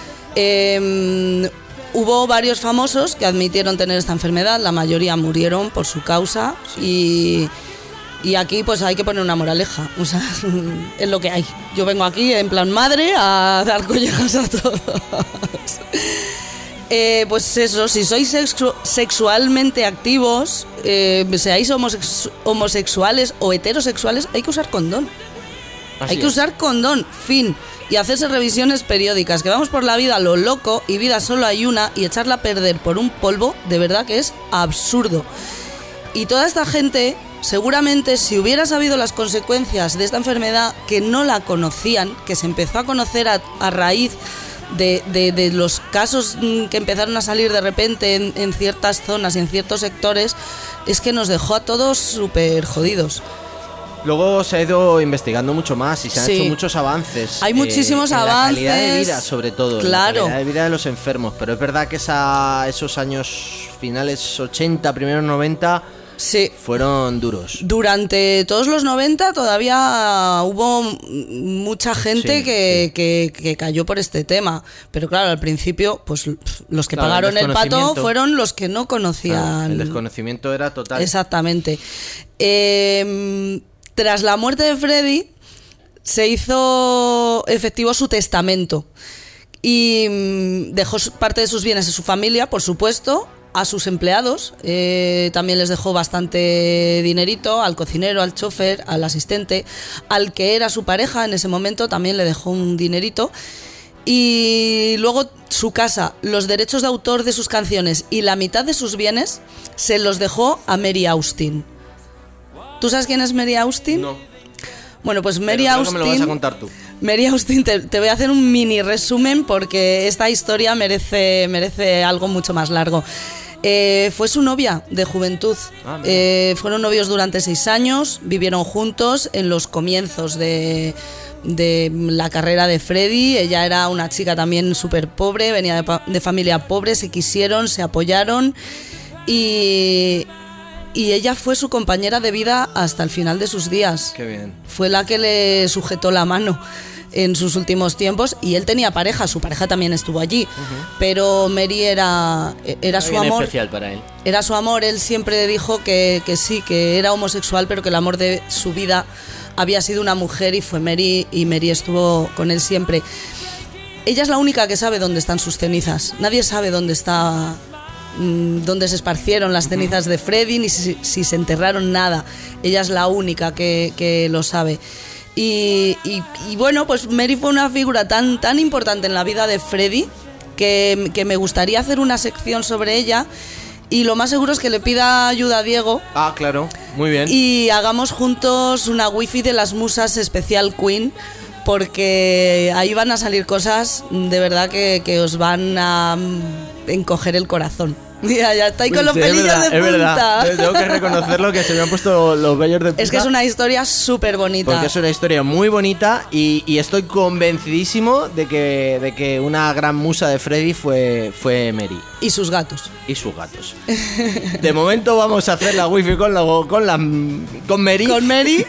Eh, hubo varios famosos que admitieron tener esta enfermedad, la mayoría murieron por su causa, y... Y aquí pues hay que poner una moraleja, o sea, es lo que hay. Yo vengo aquí en plan madre a dar collejas a todos. Eh, pues eso, si sois sexu- sexualmente activos, eh, seáis homosex- homosexuales o heterosexuales, hay que usar condón. Así hay que es. usar condón, fin. Y hacerse revisiones periódicas, que vamos por la vida a lo loco y vida solo hay una, y echarla a perder por un polvo, de verdad que es absurdo. Y toda esta gente, seguramente si hubiera sabido las consecuencias de esta enfermedad, que no la conocían, que se empezó a conocer a, a raíz de, de, de los casos mm, que empezaron a salir de repente en, en ciertas zonas y en ciertos sectores, es que nos dejó a todos súper jodidos. Luego se ha ido investigando mucho más y se han Sí. hecho muchos avances. Hay muchísimos en la calidad de avances. vida, sobre todo. Claro. En la calidad de vida de los enfermos. Pero es verdad que esa, esos años finales ochenta, primeros noventa, Sí. Fueron duros. Durante todos los noventa todavía hubo mucha gente Sí, que, sí. Que, que cayó por este tema. Pero claro, al principio, pues los que Claro, pagaron el el pato desconocimiento. fueron los que no conocían. Claro, el desconocimiento era total. Exactamente. Eh, tras la muerte de Freddie, se hizo efectivo su testamento. Y mm, dejó su- parte de sus bienes a su familia, por supuesto, a sus empleados. Eh, también les dejó bastante dinerito, al cocinero, al chofer, al asistente, al que era su pareja en ese momento también le dejó un dinerito. Y luego su casa, los derechos de autor de sus canciones y la mitad de sus bienes se los dejó a Mary Austin. ¿Tú sabes quién es Mary Austin? No. Bueno, pues Mary Pero creo que Austin... me lo vas a contar tú. Mary Austin, te, te voy a hacer un mini resumen porque esta historia merece, merece algo mucho más largo. Eh, fue su novia de juventud. Ah, mira. Eh, fueron novios durante seis años, vivieron juntos en los comienzos de, de la carrera de Freddie. Ella era una chica también súper pobre, venía de, pa- de familia pobre, se quisieron, se apoyaron y, y ella fue su compañera de vida hasta el final de sus días. Qué bien. Fue la que le sujetó la mano en sus últimos tiempos y él tenía pareja, su pareja también estuvo allí, pero Mary era, era su Alguien amor, especial para él. era su amor, él siempre dijo que, que sí, que era homosexual, pero que el amor de su vida había sido una mujer y fue Mary, y Mary estuvo con él siempre. Ella es la única que sabe dónde están sus cenizas, nadie sabe dónde está, mm, dónde se esparcieron las cenizas de Freddie, ni si, si se enterraron, nada. Ella es la única que, que lo sabe. Y, y, y bueno, pues Mary fue una figura tan, tan importante en la vida de Freddie que, que me gustaría hacer una sección sobre ella. Y lo más seguro es que le pida ayuda a Diego Ah, claro. Muy bien. y hagamos juntos una wifi de las musas especial Queen, porque ahí van a salir cosas de verdad que, que os van a mm, encoger el corazón. Mira, ya está ahí con los Sí, es pelillos verdad, de es verdad. punta. Tengo que reconocerlo que se me han puesto los vellos de punta. Es que es una historia súper bonita. Porque es una historia muy bonita y, y estoy convencidísimo de que, de que una gran musa de Freddie fue, fue Mary Y sus gatos. y sus gatos. De momento vamos a hacer la wifi con la, con la con Mary. Con Mary.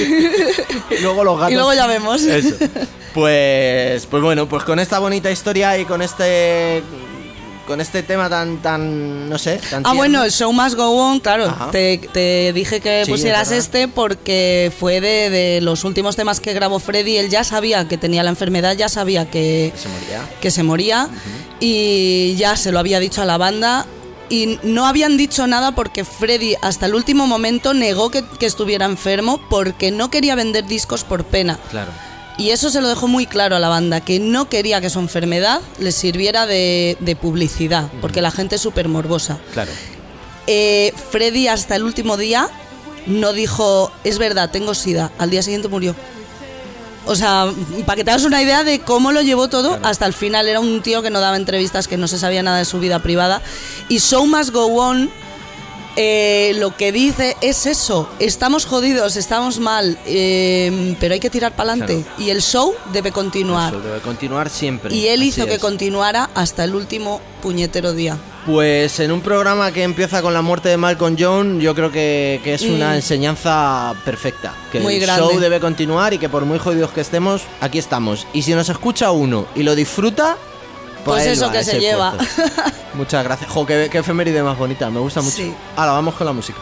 Y luego los gatos. Y luego ya vemos. Eso. Pues, pues bueno, pues con esta bonita historia y con este con este tema tan tan no sé, tan Ah, tierno. bueno, el show must go on, claro. Ajá. Te, te dije que Sí, pusieras es verdad. este porque fue de, de los últimos temas que grabó Freddie. Él ya sabía que tenía la enfermedad, ya sabía que, Se moría. que se moría y ya se lo había dicho a la banda. Y no habían dicho nada porque Freddie hasta el último momento negó que, que estuviera enfermo porque no quería vender discos por pena. Claro. Y eso se lo dejó muy claro a la banda, que no quería que su enfermedad les sirviera de, de publicidad, porque la gente es súper morbosa. Claro. Eh, Freddie hasta el último día no dijo, es verdad, tengo sida. Al día siguiente murió. O sea, para que te hagas una idea de cómo lo llevó todo, hasta el final era un tío que no daba entrevistas, que no se sabía nada de su vida privada. Y Show Must Go On, eh, lo que dice es eso, estamos jodidos, estamos mal, eh, pero hay que tirar para adelante. Claro. Y el show debe continuar. Eso debe continuar siempre. Y él Así hizo que es. continuara hasta el último puñetero día. Pues en un programa que empieza con la muerte de Malcolm Young, yo creo que, que es una Mm. enseñanza perfecta. Que Muy el grande. show debe continuar y que por muy jodidos que estemos, aquí estamos. Y si nos escucha uno y lo disfruta, Pues ahí eso va, que ese se lleva. esfuerzo. Muchas gracias. Jo, qué, qué efeméride más bonita, me gusta mucho. Sí. Ahora vamos con la música.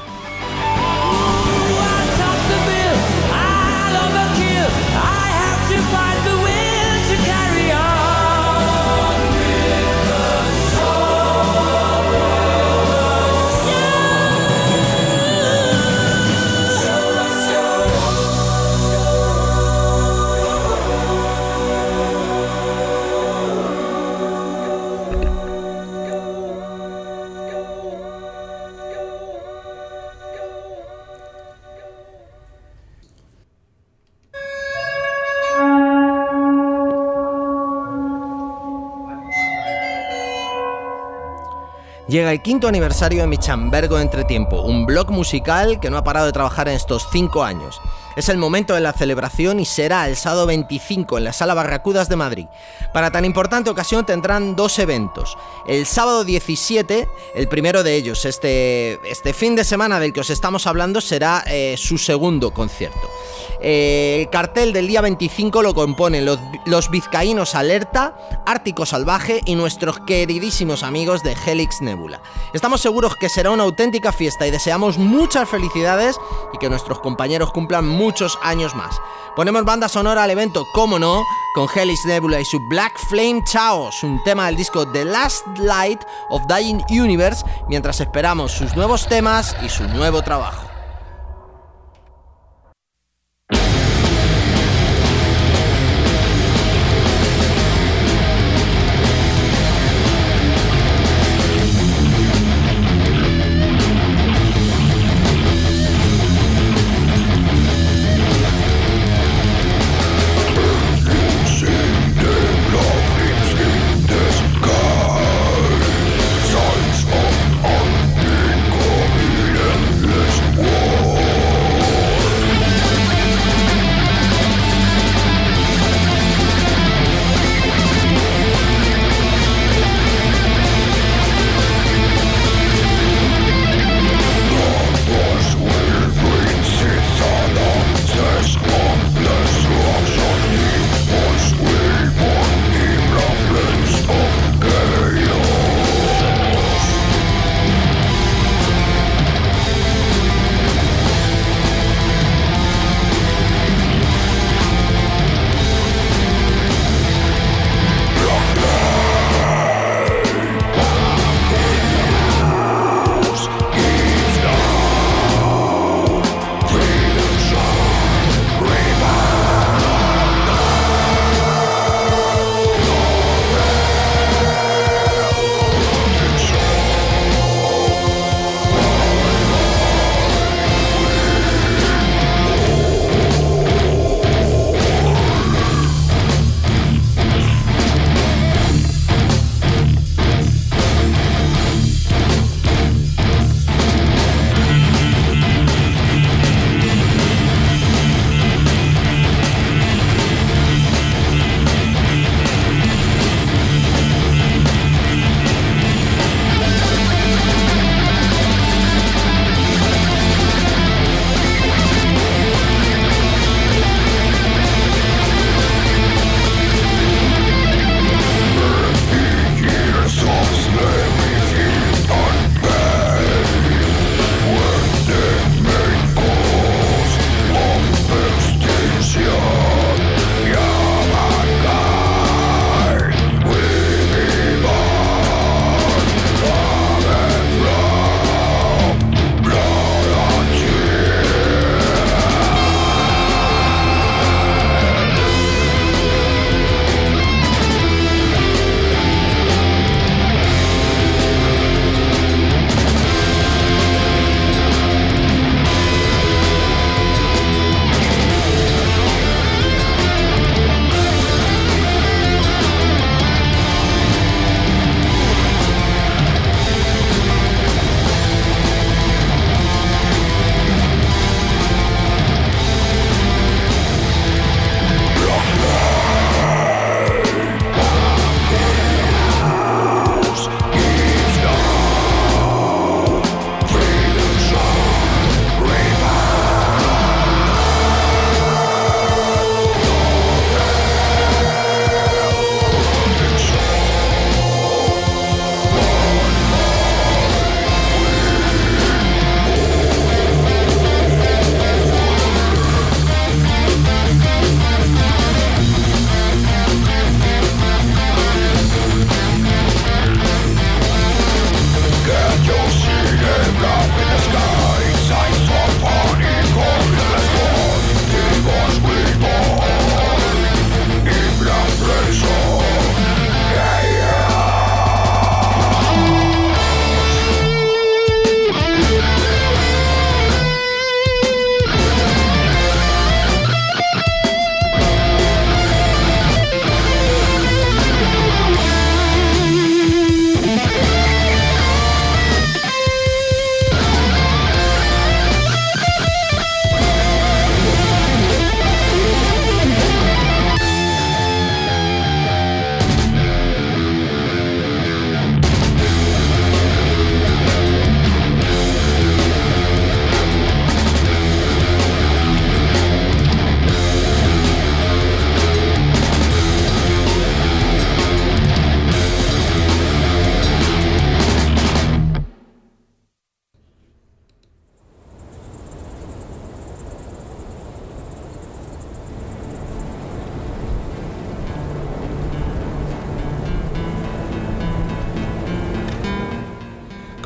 llega el quinto aniversario de Mi Chambergo de Entretiempo, un blog musical que no ha parado de trabajar en estos cinco años. Es el momento de la celebración y será el sábado veinticinco en la Sala Barracudas de Madrid. Para tan importante ocasión tendrán dos eventos. El sábado diecisiete, el primero de ellos, este, este fin de semana del que os estamos hablando, será eh, su segundo concierto. Eh, el cartel del día veinticinco lo componen los, los vizcaínos Alerta, Ártico Salvaje y nuestros queridísimos amigos de Helix Nebula. Estamos seguros que será una auténtica fiesta y deseamos muchas felicidades y que nuestros compañeros cumplan muchos años más. Ponemos banda sonora al evento, como no, con Helix Nebula y su Black Flame Chaos, un tema del disco The Last Light of Dying Universe, mientras esperamos sus nuevos temas y su nuevo trabajo. Signs of unbeing, endless war.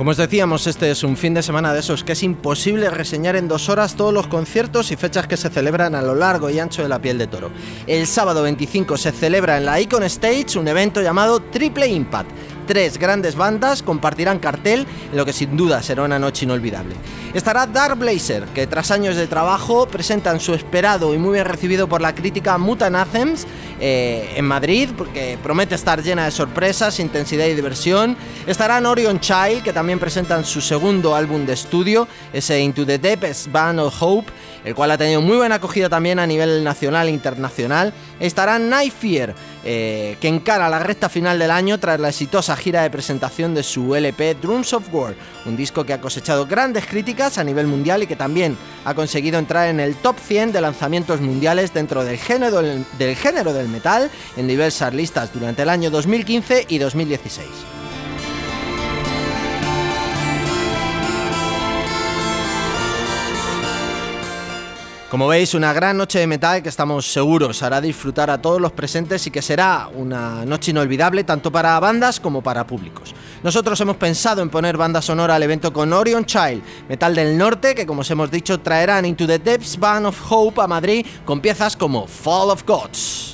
Como os decíamos, este es un fin de semana de esos que es imposible reseñar en dos horas todos los conciertos y fechas que se celebran a lo largo y ancho de la piel de toro. El sábado veinticinco se celebra en la Icon Stage un evento llamado Triple Impact. Tres grandes bandas compartirán cartel en lo que sin duda será una noche inolvidable. Estará Dark Blazer, que tras años de trabajo presentan su esperado y muy bien recibido por la crítica Mutant Anthems eh, en Madrid, porque promete estar llena de sorpresas, intensidad y diversión. Estarán Orion Child, que también presentan su segundo álbum de estudio, ese Into the Depths Band of Hope, el cual ha tenido muy buena acogida también a nivel nacional e internacional. Estará Night Fear, eh, que encara la recta final del año tras la exitosa gira de presentación de su L P Drums of War, un disco que ha cosechado grandes críticas a nivel mundial y que también ha conseguido entrar en el top cien de lanzamientos mundiales dentro del género del, del género del metal en diversas listas durante el año dos mil quince y dos mil dieciséis. Como veis, una gran noche de metal que estamos seguros hará disfrutar a todos los presentes y que será una noche inolvidable tanto para bandas como para públicos. Nosotros hemos pensado en poner banda sonora al evento con Orion Child, metal del norte, que como os hemos dicho traerán Into the Depths Band of Hope a Madrid con piezas como Fall of Gods.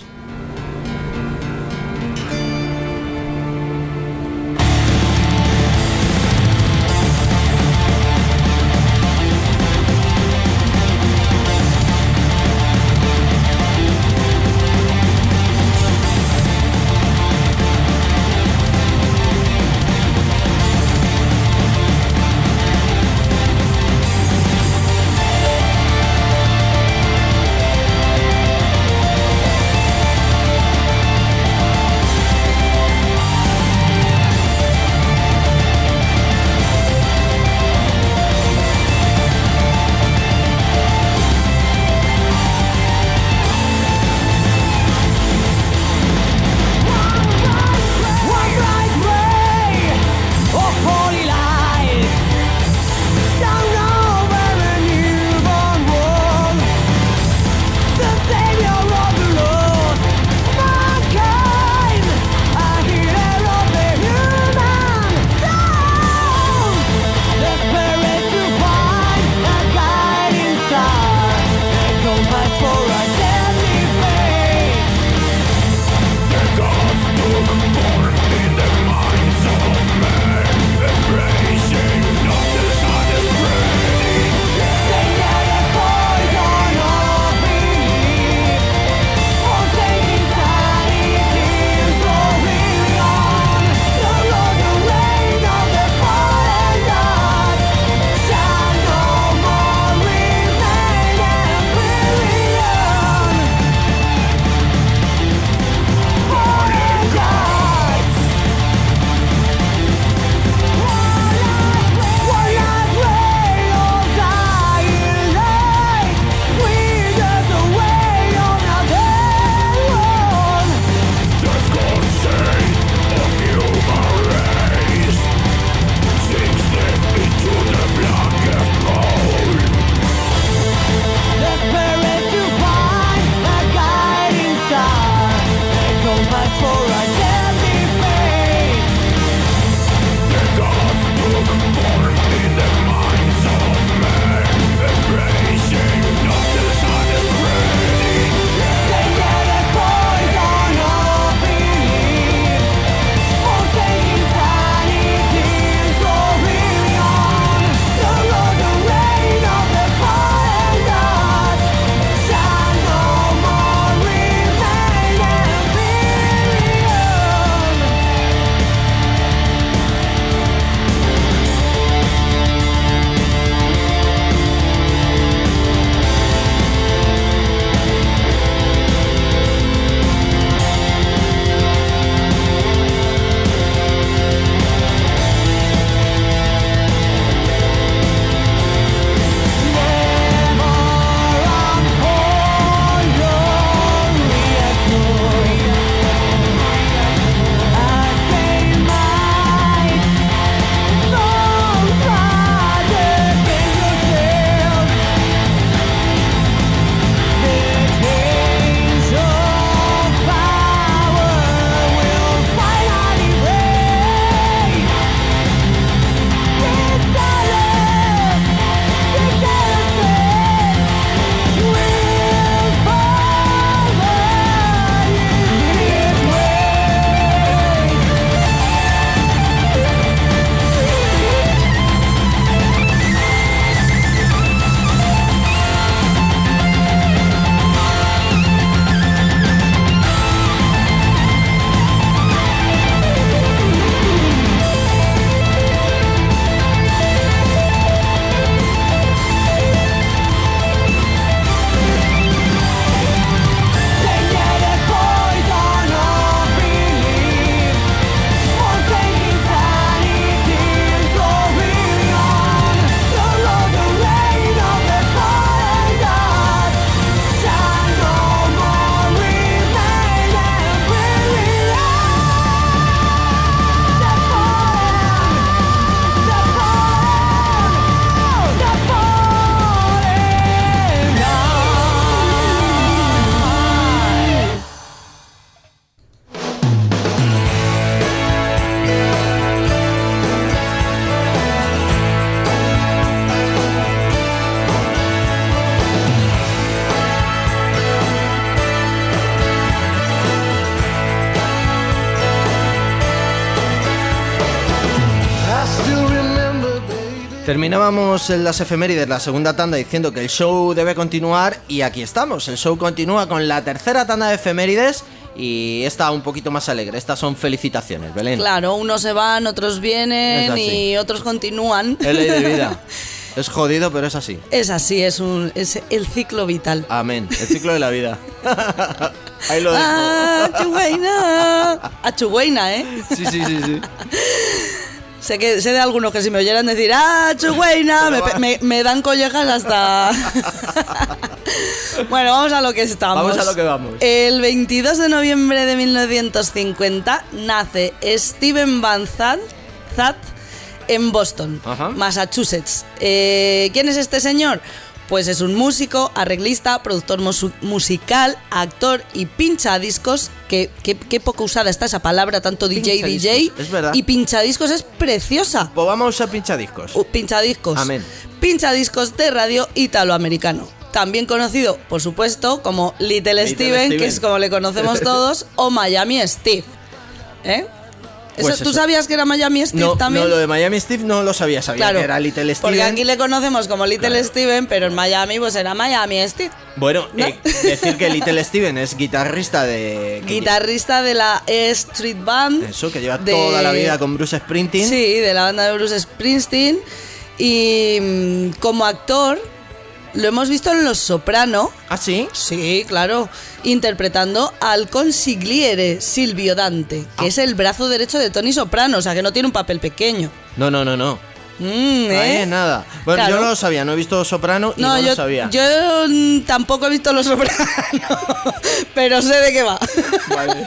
Terminábamos en las efemérides la segunda tanda diciendo que el show debe continuar y aquí estamos. El show continúa con la tercera tanda de efemérides y esta un poquito más alegre. Estas son felicitaciones, Belén. Claro, unos se van, otros vienen y otros continúan. Es ley de vida. Es jodido, pero es así. Es así, es, un, es el ciclo vital. Amén, el ciclo de la vida. Ahí lo dejo. Achugüeina. Achugüeina, ¿eh? Sí, sí, sí, sí. Sé, que, sé de algunos que si me oyeran decir ¡ah, chugüeina! Me, me, me dan collejas hasta... Bueno, vamos a lo que estamos. Vamos a lo que vamos. El veintidós de noviembre de mil novecientos cincuenta nace Steven Van Zandt en Boston, Ajá. Massachusetts. Eh, ¿Quién es este señor? Pues es un músico, arreglista, productor mus- musical, actor y pinchadiscos. Que, que, que poco usada está esa palabra, tanto D J, D J. Es verdad. Y pinchadiscos es preciosa. Pues vamos a usar pinchadiscos. Uh, pinchadiscos. Amén. Pinchadiscos de radio italoamericano. También conocido, por supuesto, como Little, Little Steven, Steven, que es como le conocemos todos, o Miami Steve. ¿Eh? Eso, pues ¿Tú eso. sabías que era Miami Steve no, también? No, lo de Miami Steve no lo sabía, sabía claro, que era Little Steven. Porque aquí le conocemos como Little claro. Steven, pero en Miami pues era Miami Steve. Bueno, ¿no? eh, decir que Little Steven es guitarrista de... Guitarrista de la E Street Band. Eso, que lleva de, toda la vida con Bruce Springsteen. Sí, de la banda de Bruce Springsteen. Y mmm, como actor... Lo hemos visto en Los Soprano. ¿Ah, sí? Sí, claro. Interpretando al consigliere Silvio Dante, que ah. es el brazo derecho de Tony Soprano, o sea que no tiene un papel pequeño. No, no, no, no. Mm, ¿eh? Ahí nada. Bueno, claro. Yo no lo sabía, no he visto Soprano y no, no yo, lo sabía. Yo tampoco he visto Los Soprano, pero sé de qué va. Vale.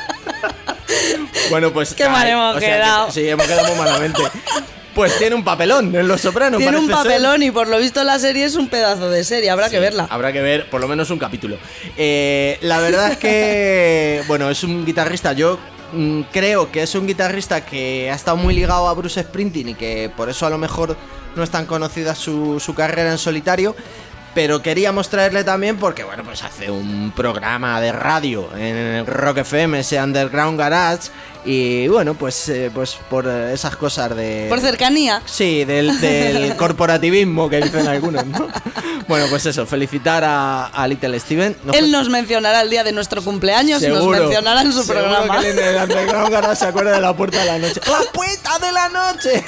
Bueno, pues... Qué mal hemos quedado. Que, sí, hemos quedado muy malamente. Pues tiene un papelón en Los Sopranos. Tiene un papelón ser. Y por lo visto la serie es un pedazo de serie, habrá sí, que verla. Habrá que ver por lo menos un capítulo. Eh, la verdad es que, bueno, es un guitarrista, yo mm, creo que es un guitarrista que ha estado muy ligado a Bruce Springsteen y que por eso a lo mejor no es tan conocida su, su carrera en solitario. Pero queríamos traerle también porque, bueno, pues hace un programa de radio en el Rock F M, ese Underground Garage. Y bueno, pues, eh, pues por esas cosas de... Por cercanía. Sí, del, del corporativismo que dicen algunos, ¿no? Bueno, pues eso, felicitar a, a Little Steven. No Él fue... nos mencionará el día de nuestro cumpleaños. Seguro, nos mencionará en su seguro programa. Que en el Underground Garage se acuerda de la puerta de la noche. ¡La puerta de la noche!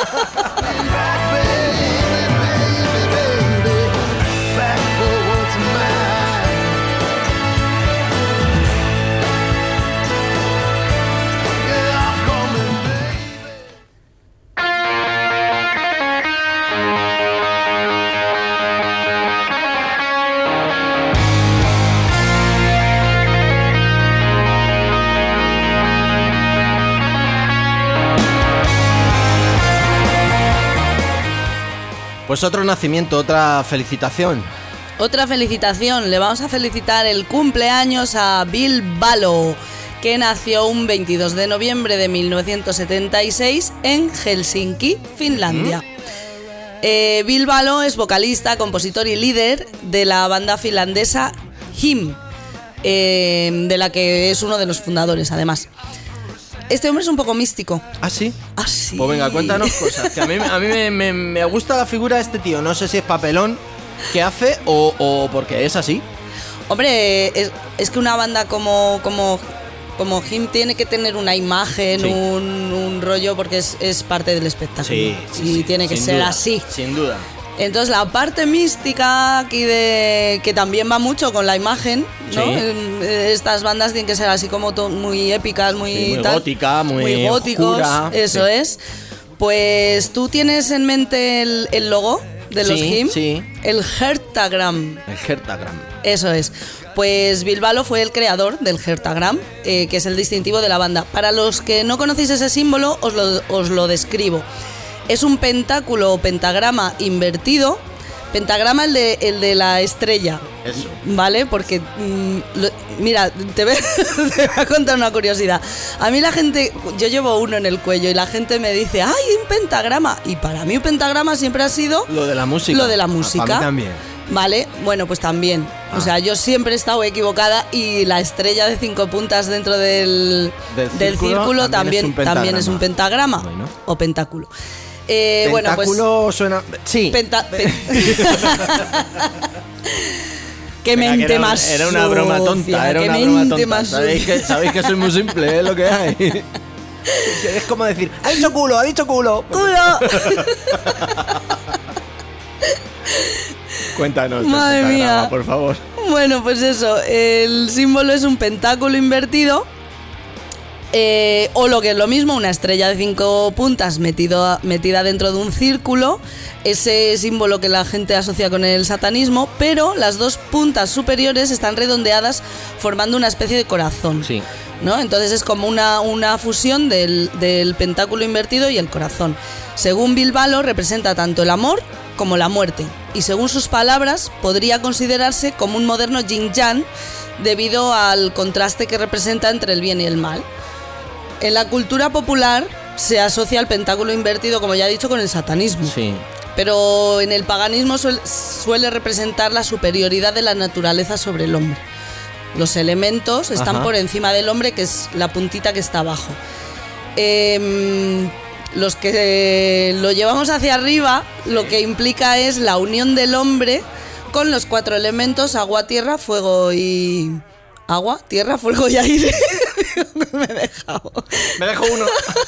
Pues otro nacimiento, otra felicitación. Otra felicitación, le vamos a felicitar el cumpleaños a Bill Balo, que nació un veintidós de noviembre de mil novecientos setenta y seis en Helsinki, Finlandia. ¿Mm? Eh, Bill Balo es vocalista, compositor y líder de la banda finlandesa Him, eh, de la que es uno de los fundadores, además. Este hombre es un poco místico. ¿Ah, sí? Ah, sí. Pues venga, cuéntanos cosas. Que a mí, a mí me, me, me gusta la figura de este tío. No sé si es papelón que hace o, o porque es así. Hombre, es, es que una banda como, como, como Him tiene que tener una imagen, sí. un, un rollo, porque es, es parte del espectáculo. Sí, sí, y sí, tiene que sin ser duda, así. Sin duda. Entonces la parte mística aquí de que también va mucho con la imagen, ¿no? Sí. Estas bandas tienen que ser así como to, muy épicas, muy, sí, muy tal, gótica, muy, muy góticos, oscura, eso sí. es. Pues tú tienes en mente el, el logo de los sí, Him, sí. el Hertagram. El Hertagram. Eso es. Pues Bill Balo fue el creador del Hertagram, eh, que es el distintivo de la banda. Para los que no conocéis ese símbolo, os lo, os lo describo. Es un pentáculo o pentagrama invertido. Pentagrama el de, el de la estrella. Eso. ¿Vale? Porque, mmm, lo, mira, te voy, te voy a contar una curiosidad. A mí la gente, yo llevo uno en el cuello y la gente me dice, ¡ay, un pentagrama! Y para mí un pentagrama siempre ha sido... Lo de la música. Lo de la música. Ah, para mí también. Vale, bueno, pues también. Ah. O sea, yo siempre he estado equivocada y la estrella de cinco puntas dentro del, del, del círculo, círculo también, también, también es un pentagrama, bueno. o pentáculo. Eh, bueno, pues Tentáculo suena... Sí. Penta- pen- Qué Venga, mente que era, más Era una broma tonta, sucia, era qué una broma mente tonta. más ¿Sabéis sucia. que, sabéis que soy muy simple, es lo que hay. Es como decir, ha dicho culo, ha dicho culo. ¡Culo! Cuéntanos, Madre pentagrama, mía. por favor. Bueno, pues eso, el símbolo es un pentáculo invertido, eh, o lo que es lo mismo, una estrella de cinco puntas metido, metida dentro de un círculo, ese símbolo que la gente asocia con el satanismo, pero las dos puntas superiores están redondeadas formando una especie de corazón. Sí. ¿No? Entonces es como una, una fusión del, del pentáculo invertido y el corazón. Según Bilbalo, representa tanto el amor como la muerte, y según sus palabras podría considerarse como un moderno yin-yang debido al contraste que representa entre el bien y el mal. En la cultura popular se asocia el pentáculo invertido, como ya he dicho, con el satanismo. Sí. Pero en el paganismo suele, suele representar la superioridad de la naturaleza sobre el hombre. Los elementos están Ajá. por encima del hombre, que es la puntita que está abajo. Eh, los que lo llevamos hacia arriba, lo que implica es la unión del hombre con los cuatro elementos: agua, tierra, fuego y... Agua, tierra, fuego y aire. Me he dejado. Me dejo uno.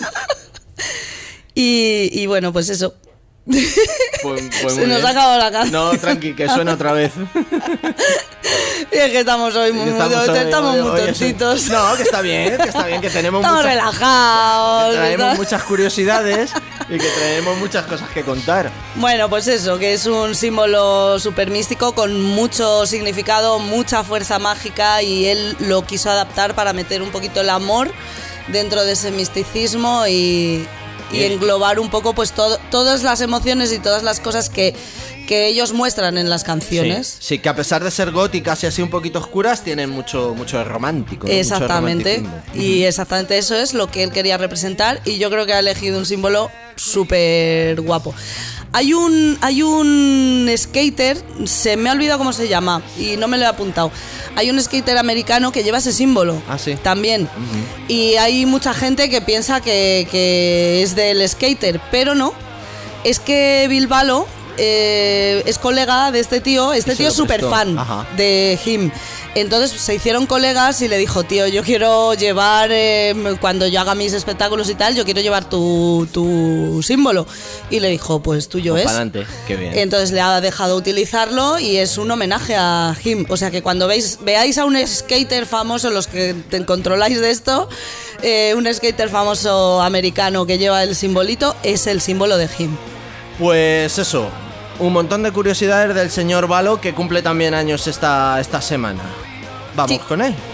Y, y bueno, pues eso. Pues, pues Se muy nos bien. ha acabado la canción. No, tranqui, que suena otra vez. Y es que estamos hoy muy, Estamos estamos hoy- estamos hoy- muy hoy es un- tontitos. No, que está bien, que está bien, que tenemos Estamos muchas, relajados. que traemos ¿verdad? muchas curiosidades y que traemos muchas cosas que contar. Bueno, pues eso, que es un símbolo súper místico con mucho significado, mucha fuerza mágica, y él lo quiso adaptar para meter un poquito el amor dentro de ese misticismo y, y Bien. englobar un poco pues todo, todas las emociones y todas las cosas que, que ellos muestran en las canciones. Sí, sí, que a pesar de ser góticas y así un poquito oscuras, tienen mucho, mucho de romántico, ¿no? Mucho de Exactamente, romanticismo. y exactamente eso es lo que él quería representar, y yo creo que ha elegido un símbolo súper guapo. Hay un, hay un skater, se me ha olvidado cómo se llama y no me lo he apuntado. Hay un skater americano que lleva ese símbolo. Ah, sí. También. Ujú. Y hay mucha gente que piensa que, que es del skater, pero no. Es que Bilbalo eh, es colega de este tío. Este se tío lo es súper prestó. fan Ajá. de Him. Entonces se hicieron colegas y le dijo: tío, yo quiero llevar, eh, cuando yo haga mis espectáculos y tal, yo quiero llevar tu, tu símbolo. Y le dijo: pues tuyo Pues es. pa'lante, qué bien. Entonces le ha dejado utilizarlo y es un homenaje a Him. O sea que cuando veis, veáis a un skater famoso, los que te controláis de esto, eh, un skater famoso americano que lleva el simbolito, es el símbolo de Him. Pues eso, un montón de curiosidades del señor Valo, que cumple también años esta, esta semana. Vamos Sí. con él.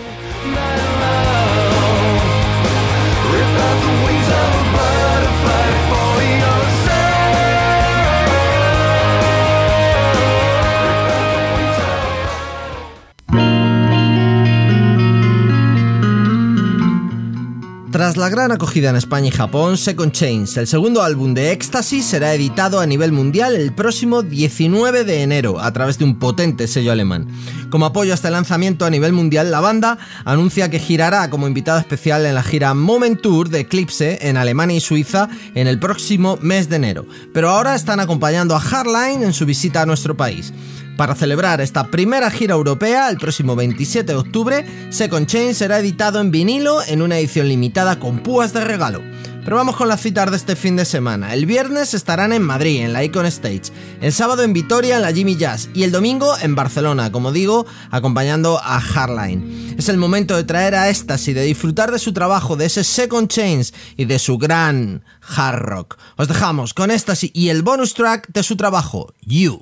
Tras la gran acogida en España y Japón, Second Chains, el segundo álbum de Ecstasy, será editado a nivel mundial el próximo diecinueve de enero a través de un potente sello alemán. Como apoyo a este lanzamiento a nivel mundial, la banda anuncia que girará como invitado especial en la gira Moment Tour de Eclipse en Alemania y Suiza en el próximo mes de enero. Pero ahora están acompañando a Hardline en su visita a nuestro país. Para celebrar esta primera gira europea, el próximo veintisiete de octubre, Second Chains será editado en vinilo en una edición limitada con púas de regalo. Pero vamos con las citas de este fin de semana. El viernes estarán en Madrid, en la Icon Stage. El sábado en Vitoria, en la Jimmy Jazz. Y el domingo en Barcelona, como digo, acompañando a Hardline. Es el momento de traer a Ecstasy, de disfrutar de su trabajo, de ese Second Chains y de su gran hard rock. Os dejamos con Ecstasy y el bonus track de su trabajo, You.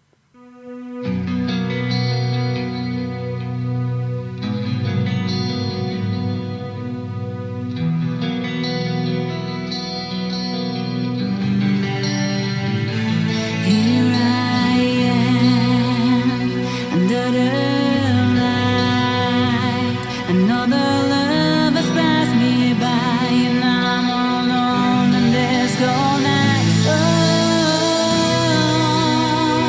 Here I am, under the light. Another love has passed me by, and I'm alone in this cold night. Oh,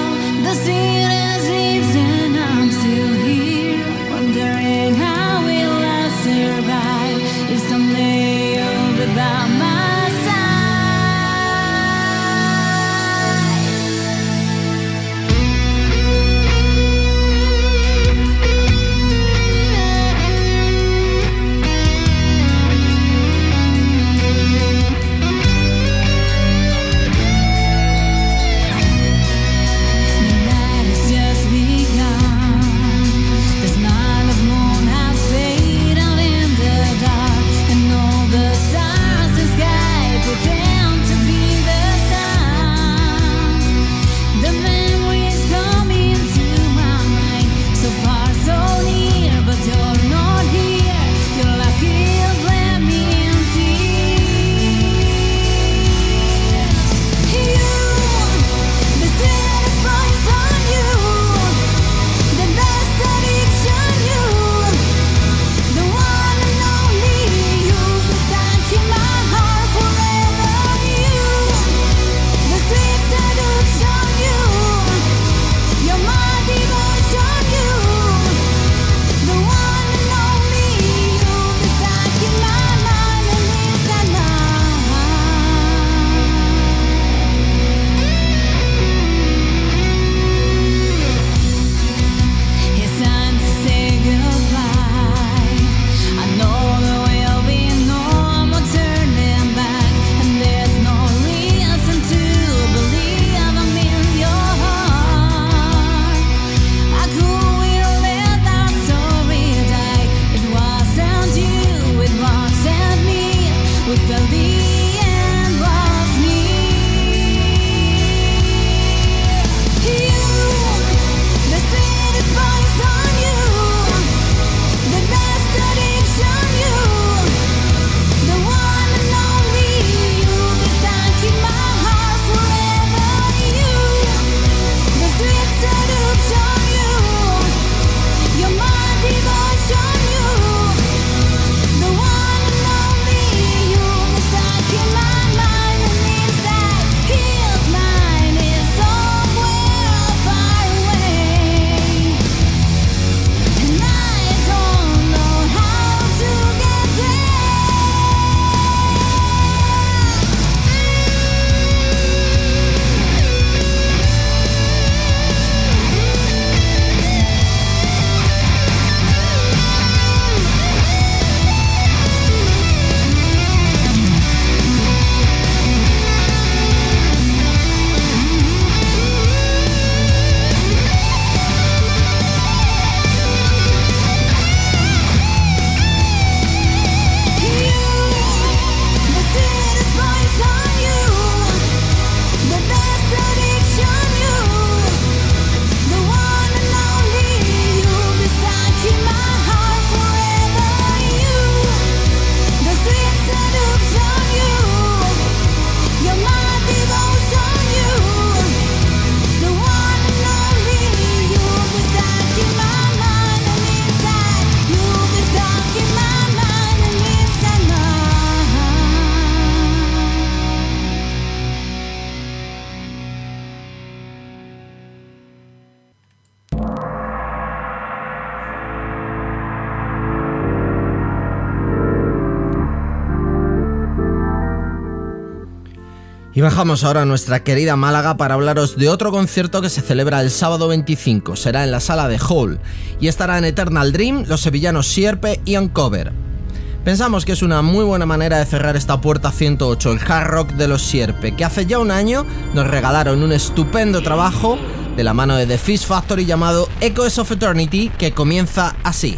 Y bajamos ahora a nuestra querida Málaga para hablaros de otro concierto que se celebra el sábado veinticinco. Será en la sala de Hall y estará en Eternal Dream, los sevillanos Sierpe y Uncover. Pensamos que es una muy buena manera de cerrar esta puerta ciento ocho, el hard rock de los Sierpe, que hace ya un año nos regalaron un estupendo trabajo de la mano de The Fish Factory llamado Echoes of Eternity, que comienza así.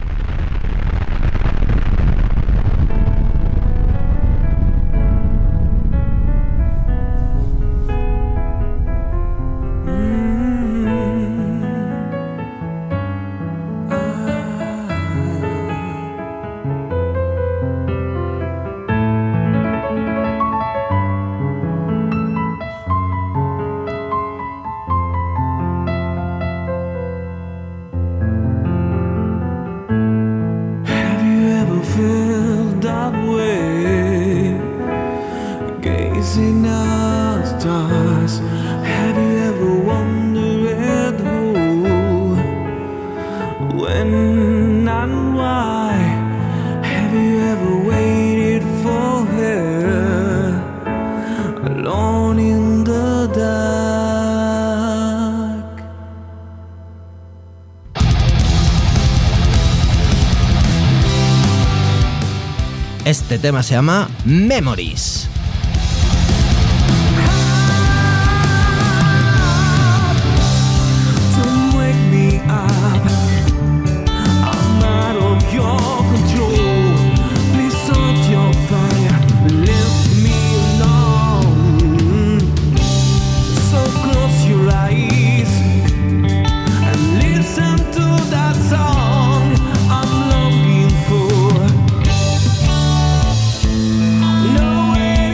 Este tema se llama Memories. No way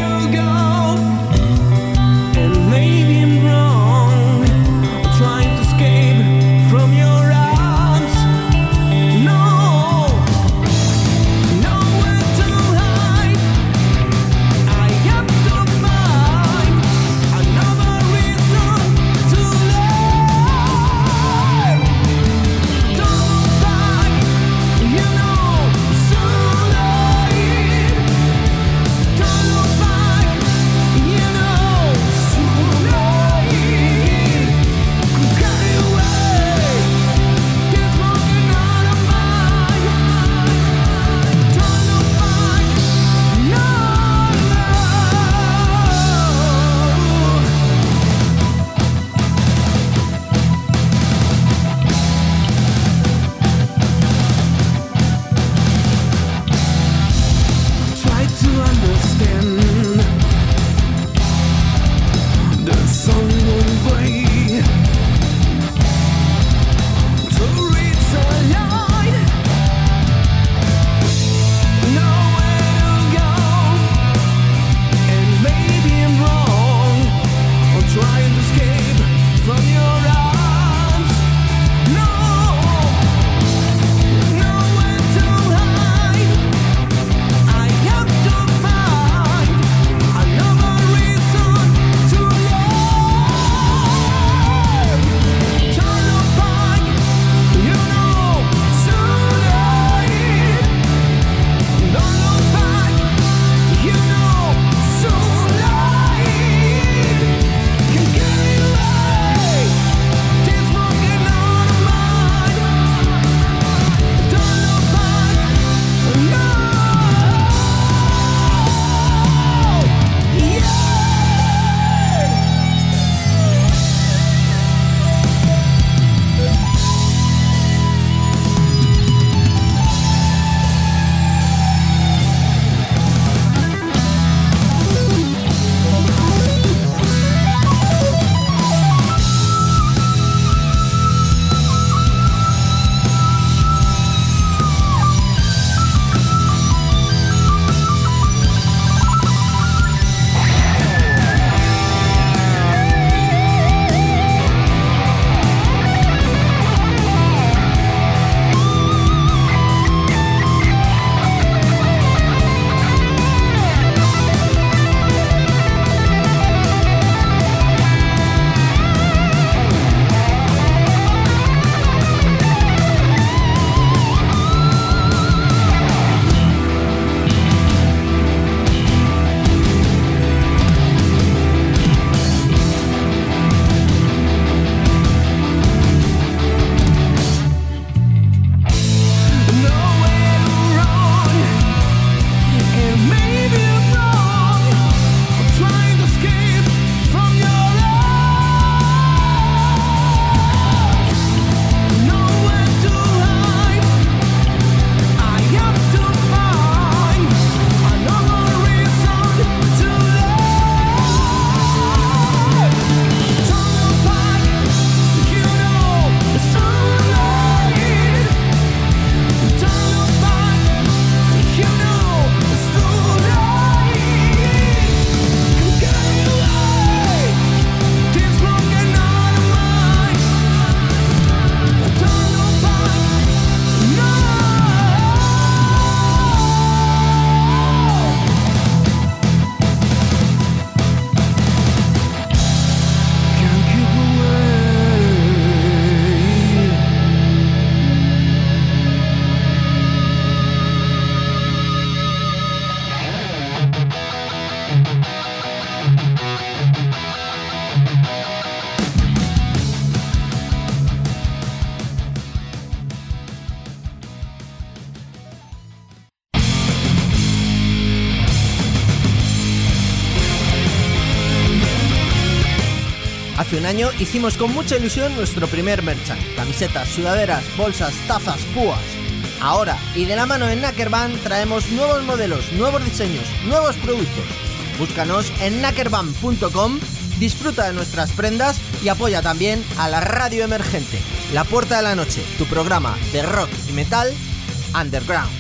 Hace un año hicimos con mucha ilusión nuestro primer merchan, camisetas, sudaderas, bolsas, tazas, púas. Ahora, y de la mano de Knackerban, traemos nuevos modelos, nuevos diseños, nuevos productos. Búscanos en knackerban punto com, disfruta de nuestras prendas y apoya también a la radio emergente, La Puerta de la Noche, tu programa de rock y metal underground.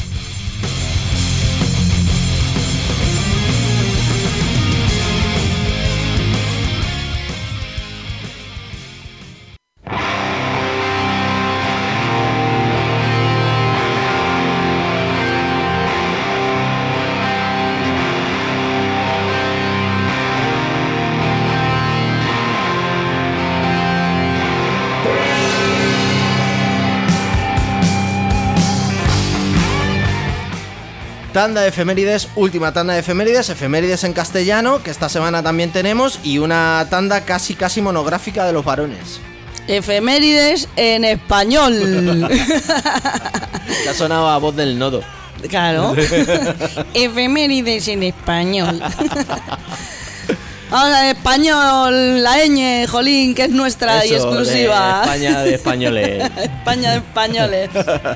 Tanda de efemérides, última tanda de efemérides, efemérides en castellano, que esta semana también tenemos, y una tanda casi casi monográfica de los varones. Efemérides en español. Ya sonaba a voz del nodo. Claro. Efemérides en español. Vamos al español, la ñ, jolín, que es nuestra. Eso, y exclusiva. De España de españoles. España de españoles.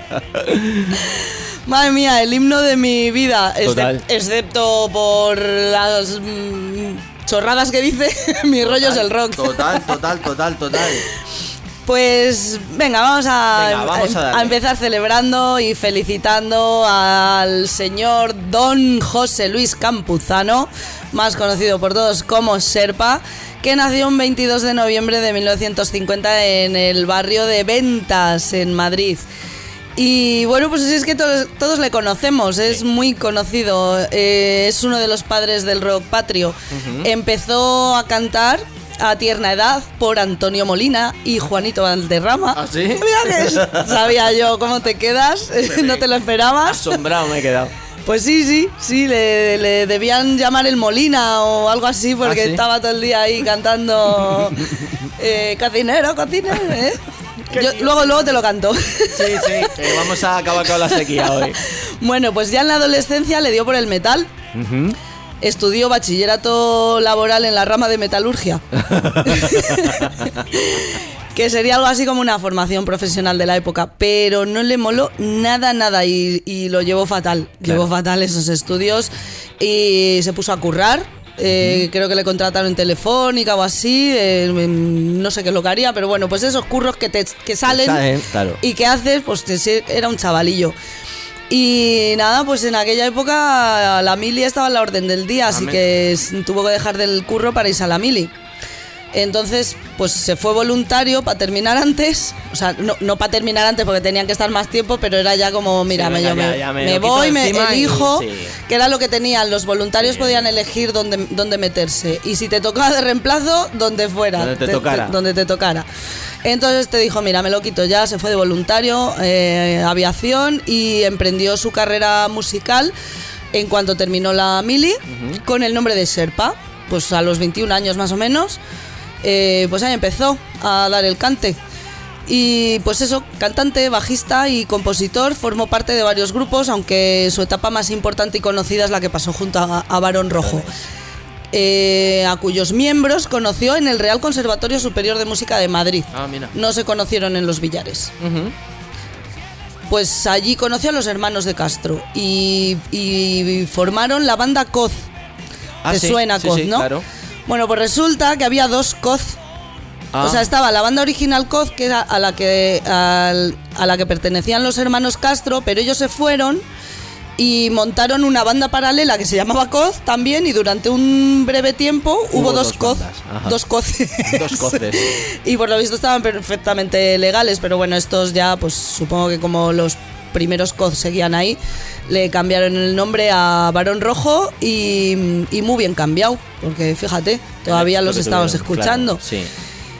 Madre mía, el himno de mi vida, excep- excepto por las mmm, chorradas que dice, mi rollo total, es el rock. Total, total, total, total. Pues venga, vamos a, venga, vamos a, a empezar celebrando y felicitando al señor Don José Luis Campuzano, más conocido por todos como Serpa, que nació un veintidós de noviembre de mil novecientos cincuenta en el barrio de Ventas, en Madrid. Y bueno, pues es que todos, todos le conocemos, es muy conocido, eh, es uno de los padres del rock patrio. Uh-huh. Empezó a cantar a tierna edad por Antonio Molina y Juanito Valderrama. ¿Ah, sí? Mira que sabía yo cómo te quedas, no te lo esperabas. Asombrado me he quedado. Pues sí, sí, sí, le, le debían llamar el Molina o algo así porque ¿Ah, sí? estaba todo el día ahí cantando eh, cocinero, cocinero, ¿eh? Yo, luego, luego te lo canto. Sí, sí, que vamos a acabar con la sequía hoy. Bueno, pues ya en la adolescencia le dio por el metal. Uh-huh. Estudió bachillerato laboral en la rama de metalurgia. Que sería algo así como una formación profesional de la época. Pero no le moló nada, nada y, y lo llevó fatal. Claro. Llevó fatal esos estudios y se puso a currar. Eh, uh-huh. Creo que le contrataron en Telefónica o así, eh, no sé qué es lo que haría, pero bueno, pues esos curros que te que salen, salen claro. Y que haces, pues te, era un chavalillo. Y nada, pues en aquella época la mili estaba en la orden del día, Amén. Así que tuvo que dejar del curro para irse a la mili. Entonces, pues se fue voluntario para terminar antes. O sea, no, no para terminar antes porque tenían que estar más tiempo, pero era ya como, mira, sí, venga, yo me, ya, ya me, me voy, me elijo, y, sí. Que era lo que tenían. Los voluntarios sí. Podían elegir dónde, dónde meterse. Y si te tocaba de reemplazo, donde fuera. Donde te, te tocara. Te, donde te tocara. Entonces te dijo, mira, me lo quito ya, se fue de voluntario, eh, aviación, y emprendió su carrera musical en cuanto terminó la mili, uh-huh. Con el nombre de Serpa. Pues a los veintiún años más o menos. Eh, pues ahí empezó a dar el cante. Y pues eso, cantante, bajista y compositor, formó parte de varios grupos, aunque su etapa más importante y conocida es la que pasó junto a, a Barón Rojo, eh, a cuyos miembros conoció en el Real Conservatorio Superior de Música de Madrid. Ah, mira. No se conocieron en los billares. Uh-huh. Pues allí conoció a los hermanos de Castro y, y formaron la banda Coz. Ah, ¿Te sí, suena sí, Coz, sí, no? Claro. Bueno, pues resulta que había dos Coz. Ah. O sea, estaba la banda original Coz, que era a la que a, a la que pertenecían los hermanos Castro, pero ellos se fueron y montaron una banda paralela que se llamaba Coz también, y durante un breve tiempo hubo, hubo dos, dos Coz, dos Coces. Dos Coces. Y por lo visto estaban perfectamente legales, pero bueno, estos ya, pues supongo que como los primeros Coz seguían ahí, le cambiaron el nombre a Barón Rojo y, y muy bien cambiado, porque fíjate, todavía los estamos escuchando. Claro, sí.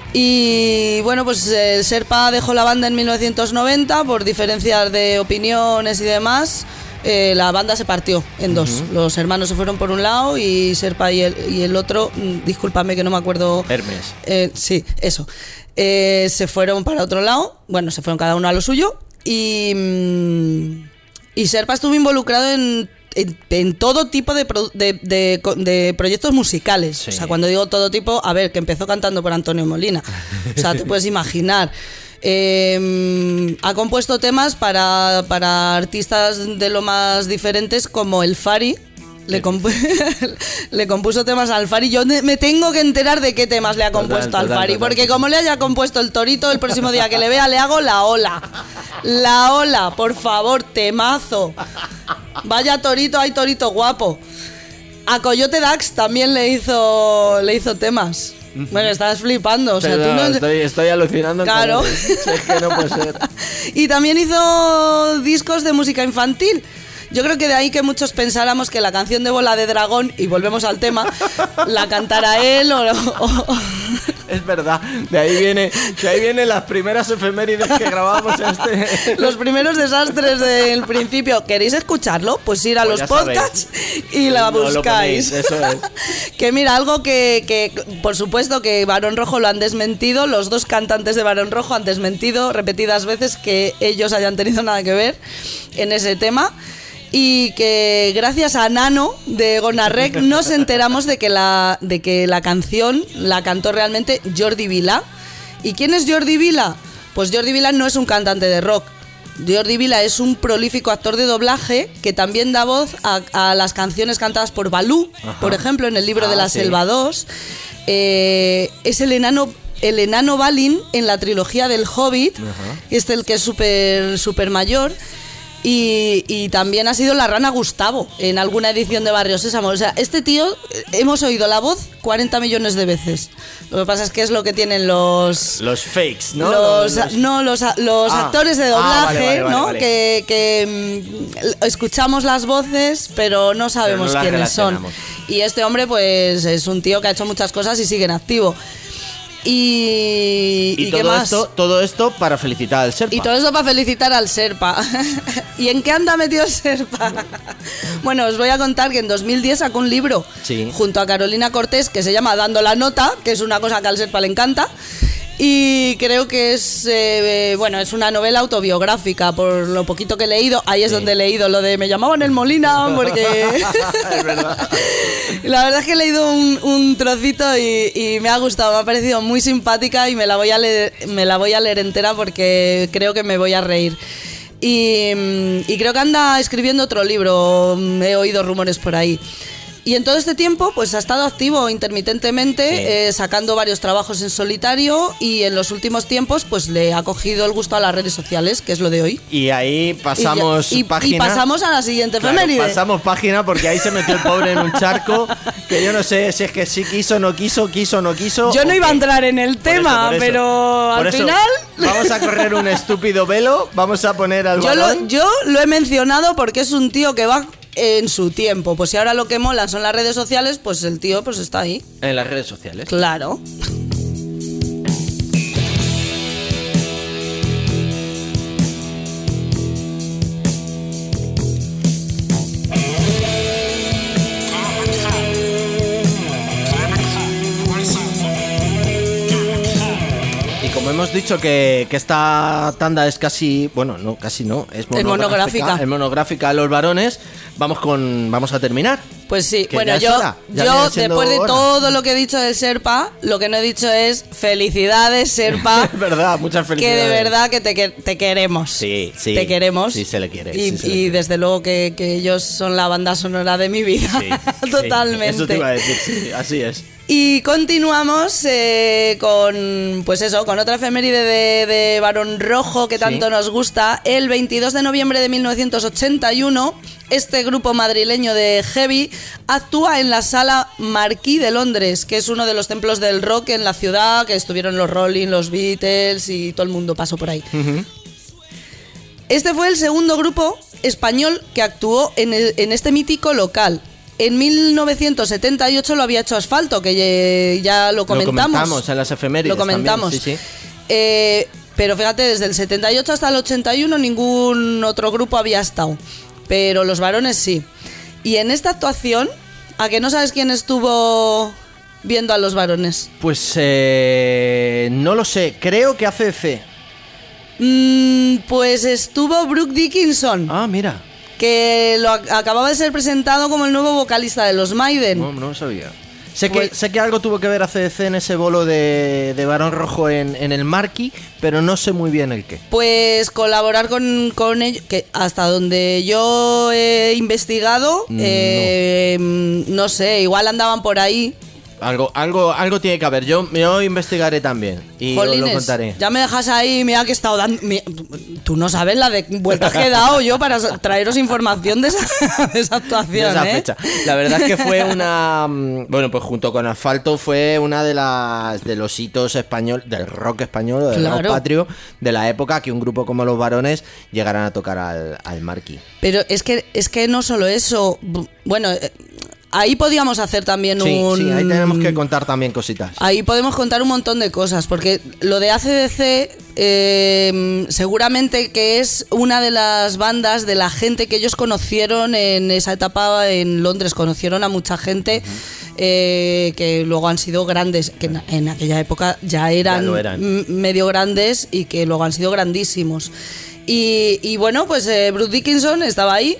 Y bueno, pues el Serpa dejó la banda en mil novecientos noventa por diferencias de opiniones y demás. Eh, la banda se partió en dos. Uh-huh. Los hermanos se fueron por un lado y Serpa y el, y el otro, discúlpame que no me acuerdo. Hermes. Eh, sí, eso. Eh, se fueron para otro lado. Bueno, se fueron cada uno a lo suyo. Y, y Serpa estuvo involucrado en en, en todo tipo de, pro, de, de, de proyectos musicales. Sí. O sea, cuando digo todo tipo, a ver, que empezó cantando por Antonio Molina. O sea, te puedes imaginar. Eh, ha compuesto temas para, para artistas de lo más diferentes como el Fari. Le, compu le compuso temas al Fari. Yo me tengo que enterar de qué temas le ha compuesto total, al Fari, total, porque total. como le haya compuesto el Torito, el próximo día que le vea le hago la ola. La ola, por favor, temazo. Vaya Torito, hay Torito guapo. A Coyote Dax también le hizo, le hizo temas. Bueno, estás flipando, o sea, Pero tú no... estoy, estoy alucinando. Claro. con él. Es que no puede ser. Y también hizo discos de música infantil. Yo creo que de ahí que muchos pensáramos que la canción de Bola de Dragón, y volvemos al tema, la cantara él o... o Es verdad, de ahí viene, de ahí vienen las primeras efemérides que grabamos en este. los primeros desastres del principio. ¿Queréis escucharlo? Pues ir a Pues los ya podcasts y la No lo buscáis. ponéis, eso es. Que mira, algo que, que, por supuesto que Barón Rojo lo han desmentido, los dos cantantes de Barón Rojo han desmentido repetidas veces que ellos hayan tenido nada que ver en ese tema. Y que gracias a Nano de Gonarrec nos enteramos de que la de que la canción la cantó realmente Jordi Vila. ¿Y quién es Jordi Vila? Pues Jordi Vila no es un cantante de rock. Jordi Vila es un prolífico actor de doblaje que también da voz a, a las canciones cantadas por Balú, Ajá. por ejemplo, en el libro Ah, de la sí. Selva dos. Eh, es el enano el enano Balin en la trilogía del Hobbit, Ajá. este el que es súper súper mayor. Y, y también ha sido la rana Gustavo en alguna edición de Barrio Sésamo. O sea, este tío, eh, hemos oído la voz cuarenta millones de veces. Lo que pasa es que es lo que tienen los... Los fakes, ¿no? Los, Los- no, los, los Ah. actores de Ah, doblaje, vale, vale, vale, ¿no? vale. Que, que mm, escuchamos las voces, pero no sabemos Pero no las quiénes son. relacionamos. Y este hombre, pues, es un tío que ha hecho muchas cosas y sigue en activo. Y, Y, ¿y qué todo más? esto, todo esto para felicitar al Serpa. Y todo eso para felicitar al Serpa. ¿Y en qué anda metido el Serpa? Bueno, os voy a contar que en dos mil diez sacó un libro Sí. junto a Carolina Cortés que se llama Dando la Nota, que es una cosa que al Serpa le encanta. Y creo que es, eh, bueno, es una novela autobiográfica, por lo poquito que he leído. Ahí es Sí. donde he leído lo de me llamaban el Molina, porque... Es verdad. La verdad es que he leído un, un trocito y, y me ha gustado, me ha parecido muy simpática y me la voy a leer, me la voy a leer entera porque creo que me voy a reír. Y, y creo que anda escribiendo otro libro, he oído rumores por ahí. Y en todo este tiempo, pues ha estado activo intermitentemente, Sí. eh, sacando varios trabajos en solitario, y en los últimos tiempos, pues le ha cogido el gusto a las redes sociales, que es lo de hoy. Y ahí pasamos y, y- página. y pasamos a la siguiente Claro, efeméride. pasamos página porque ahí se metió el pobre en un charco que yo no sé si es que sí quiso, no quiso, quiso, no quiso. Yo no o iba a qué. entrar en el Por eso, tema, por eso. pero Por al eso, final... Vamos a correr un estúpido velo, vamos a poner al Yo balón. lo, yo lo he mencionado porque es un tío que va en su tiempo. Pues si ahora lo que mola son las redes sociales, pues el tío pues está ahí. En las redes sociales. Claro. Y como hemos dicho que, que esta tanda es casi, bueno, no, casi no, es Es monográfica. Es monográfica a los varones, vamos con vamos a terminar. Pues sí, Que bueno, ya es yo, hora, ya yo viene siendo después de hora. todo lo que he dicho del Serpa, lo que no he dicho es felicidades, Serpa. Es verdad, muchas Que felicidades. de verdad que te, que- te queremos. Sí, sí. Te queremos. Sí, se le quiere. Y, sí se le y quiere. desde luego que, que ellos son la banda sonora de mi vida. Sí, sí, Totalmente. eso te iba a decir, sí, así es. Y continuamos eh, con, pues eso, con otra efeméride de, de Barón Rojo que tanto Sí. nos gusta. El veintidós de noviembre de mil novecientos ochenta y uno, este grupo madrileño de heavy actúa en la Sala Marquis de Londres, que es uno de los templos del rock en la ciudad, que estuvieron los Rolling, los Beatles y todo el mundo pasó por ahí. Este fue el segundo grupo español que actuó en, el- en este mítico local. En mil novecientos setenta y ocho lo había hecho Asfalto, que ye- ya lo comentamos. Lo comentamos en las efemérides. Lo comentamos. también, sí, sí. Eh, pero fíjate, desde el setenta y ocho hasta el ochenta y uno ningún otro grupo había estado. Pero los varones sí. Y en esta actuación, ¿a que no sabes quién estuvo viendo a los varones? Pues eh, no lo sé, creo que A C C. Mm, pues estuvo Brooke Dickinson. Ah, mira. que lo ac- acababa de ser presentado como el nuevo vocalista de los Maiden. No, no lo sabía. Sé Pues- que, sé que algo tuvo que ver A C D C en ese bolo de, de Barón Rojo en, en el Marquis, pero no sé muy bien el qué. Pues colaborar con, con ellos, que hasta donde yo he investigado, Mm, eh, no sé, igual andaban por ahí. Algo, algo, algo tiene que haber. Yo, yo investigaré también y os lo Jolines, contaré. ya me dejas ahí, mira que he estado dando... mi- tú no sabes la de vueltas que he dado yo para traeros información de esa, de esa actuación, De esa ¿eh? fecha. La verdad es que fue una, mm, bueno, pues junto con Asfalto fue una de las de los hitos español del rock español, o del rock Claro. patrio de la época, que un grupo como Los Varones llegaran a tocar al, al Marquis. Pero es que, es que no solo eso, bu- bueno, eh, ahí podíamos hacer también Sí, un... sí, ahí tenemos que contar también cositas. Ahí podemos contar un montón de cosas, porque lo de A C D C eh, seguramente que es una de las bandas de la gente que ellos conocieron en esa etapa en Londres. Conocieron a mucha gente eh, que luego han sido grandes, que en, en aquella época ya eran, Ya lo eran. m- medio grandes y que luego han sido grandísimos. Y, y bueno, pues eh, Bruce Dickinson estaba ahí.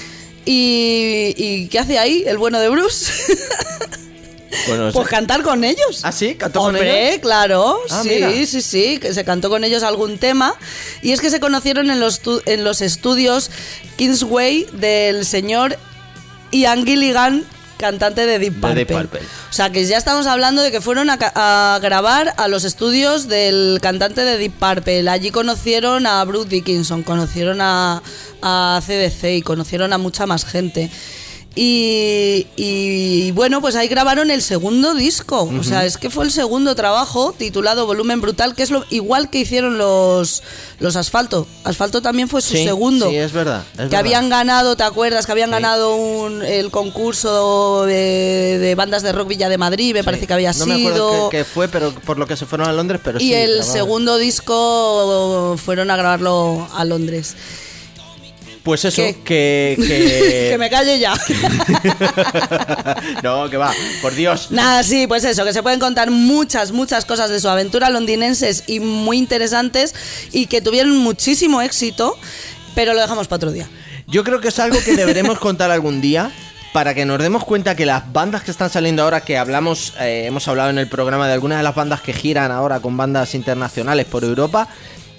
Y, ¿Y qué hace ahí el bueno de Bruce? Bueno, no sé. Pues cantar con ellos. ¿Ah, sí? ¿Cantó con Hombre, ellos? claro, Ah, sí, mira. sí, sí, que se cantó con ellos algún tema. Y es que se conocieron en los, tu- en los estudios Kingsway del señor Ian Gilligan, cantante de Deep De Purple. Deep Purple. O sea, que ya estamos hablando de que fueron a, ca- a grabar a los estudios del cantante de Deep Purple. Allí conocieron a Bruce Dickinson, conocieron a, a C D C y conocieron a mucha más gente. Y, y bueno, pues ahí grabaron el segundo disco. O sea, es que fue el segundo trabajo titulado Volumen Brutal, que es lo igual que hicieron los, los Asfalto. Asfalto también fue su Sí, segundo. sí, es verdad. es que verdad. habían ganado, ¿te acuerdas? Que habían Sí. ganado un, el concurso de, de bandas de rock Villa de Madrid, me Sí. parece que había No me sido. acuerdo qué, qué fue, pero por lo que se fueron a Londres, pero y sí. el grabaron. segundo disco fueron a grabarlo a Londres. Pues eso, ¿Qué? que... que... que me calle ya. No, que va, por Dios. Nada, sí, pues eso, que se pueden contar muchas, muchas cosas de su aventura londinenses y muy interesantes y que tuvieron muchísimo éxito, pero lo dejamos para otro día. Yo creo que es algo que deberemos contar algún día, para que nos demos cuenta que las bandas que están saliendo ahora, que hablamos, eh, hemos hablado en el programa de algunas de las bandas que giran ahora con bandas internacionales por Europa,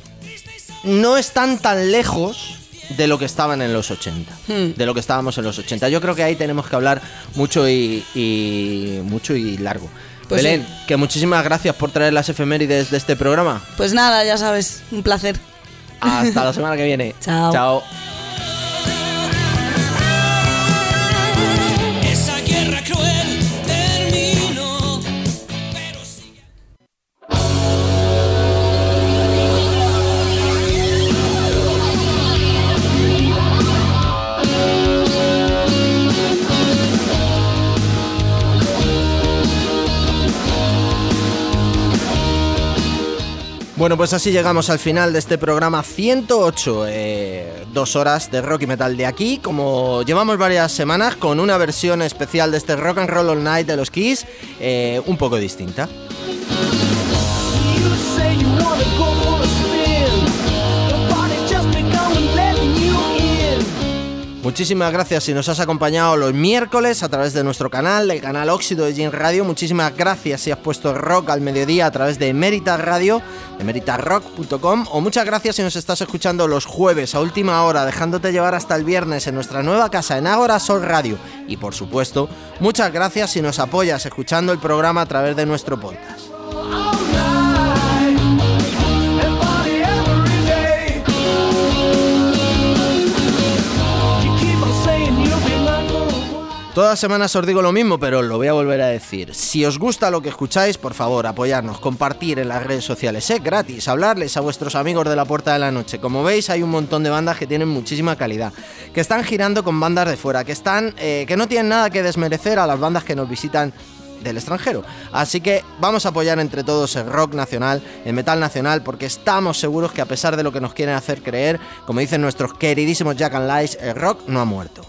no están tan lejos de lo que estaban en los ochenta, Hmm. de lo que estábamos en los ochenta. Yo creo que ahí tenemos que hablar mucho y, y mucho y largo. Pues Belén, sí. que muchísimas gracias por traer las efemérides de este programa. Pues nada, ya sabes, un placer. Hasta la semana que viene. Chao. Chao. Esa guerra cruel terminó, pero sigue. Bueno, pues así llegamos al final de este programa ciento ocho, eh, dos horas de rock y metal de aquí, como llevamos varias semanas con una versión especial de este Rock and Roll All Night de los Kiss, eh, un poco distinta. You say you wanna go for a spin. The party just begun with letting you in. Muchísimas gracias si nos has acompañado los miércoles a través de nuestro canal, el canal Óxido de Gin Radio. Muchísimas gracias si has puesto rock al mediodía a través de Emeritas Radio, emeritas rock punto com, o muchas gracias si nos estás escuchando los jueves a última hora, dejándote llevar hasta el viernes en nuestra nueva casa en Ágora Sol Radio. Y por supuesto, muchas gracias si nos apoyas escuchando el programa a través de nuestro podcast. All night and party every day. You keep on saying you'll be mine for a while. Todas las semanas os digo lo mismo, pero lo voy a volver a decir. Si os gusta lo que escucháis, por favor, apoyarnos, compartir en las redes sociales. Es gratis, hablarles a vuestros amigos de la Puerta de la Noche. Como veis, hay un montón de bandas que tienen muchísima calidad, que están girando con bandas de fuera, que están, eh, que no tienen nada que desmerecer a las bandas que nos visitan del extranjero. Así que vamos a apoyar entre todos el rock nacional, el metal nacional, porque estamos seguros que a pesar de lo que nos quieren hacer creer, como dicen nuestros queridísimos Jack and Lies, el rock no ha muerto.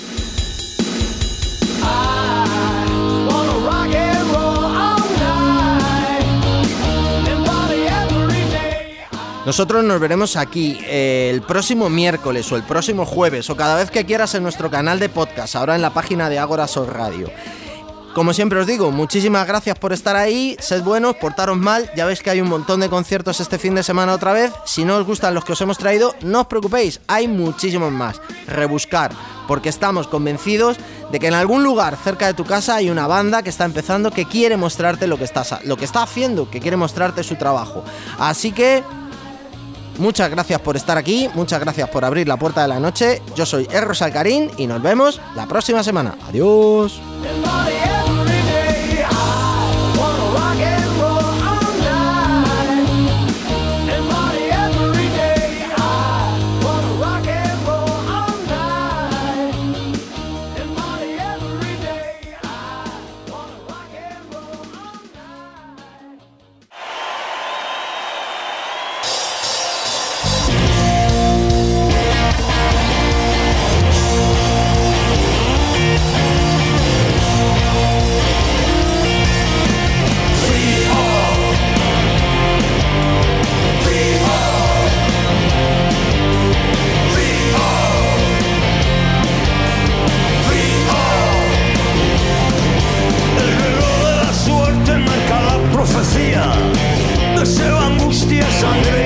Wanna rock and roll all night and party every day. Nosotros nos veremos aquí eh, el próximo miércoles o el próximo jueves o cada vez que quieras en nuestro canal de podcast, ahora en la página de Ágora Sol Radio. Como siempre os digo, muchísimas gracias por estar ahí, sed buenos, portaros mal, ya veis que hay un montón de conciertos este fin de semana otra vez. Si no os gustan los que os hemos traído, no os preocupéis, hay muchísimos más. Rebuscar, porque estamos convencidos de que en algún lugar cerca de tu casa hay una banda que está empezando, que quiere mostrarte lo que, estás, lo que está haciendo, que quiere mostrarte su trabajo. Así que muchas gracias por estar aquí, muchas gracias por abrir la puerta de la noche. Yo soy Erros Alcarín y nos vemos la próxima semana. Adiós. Deseo angustia, sangre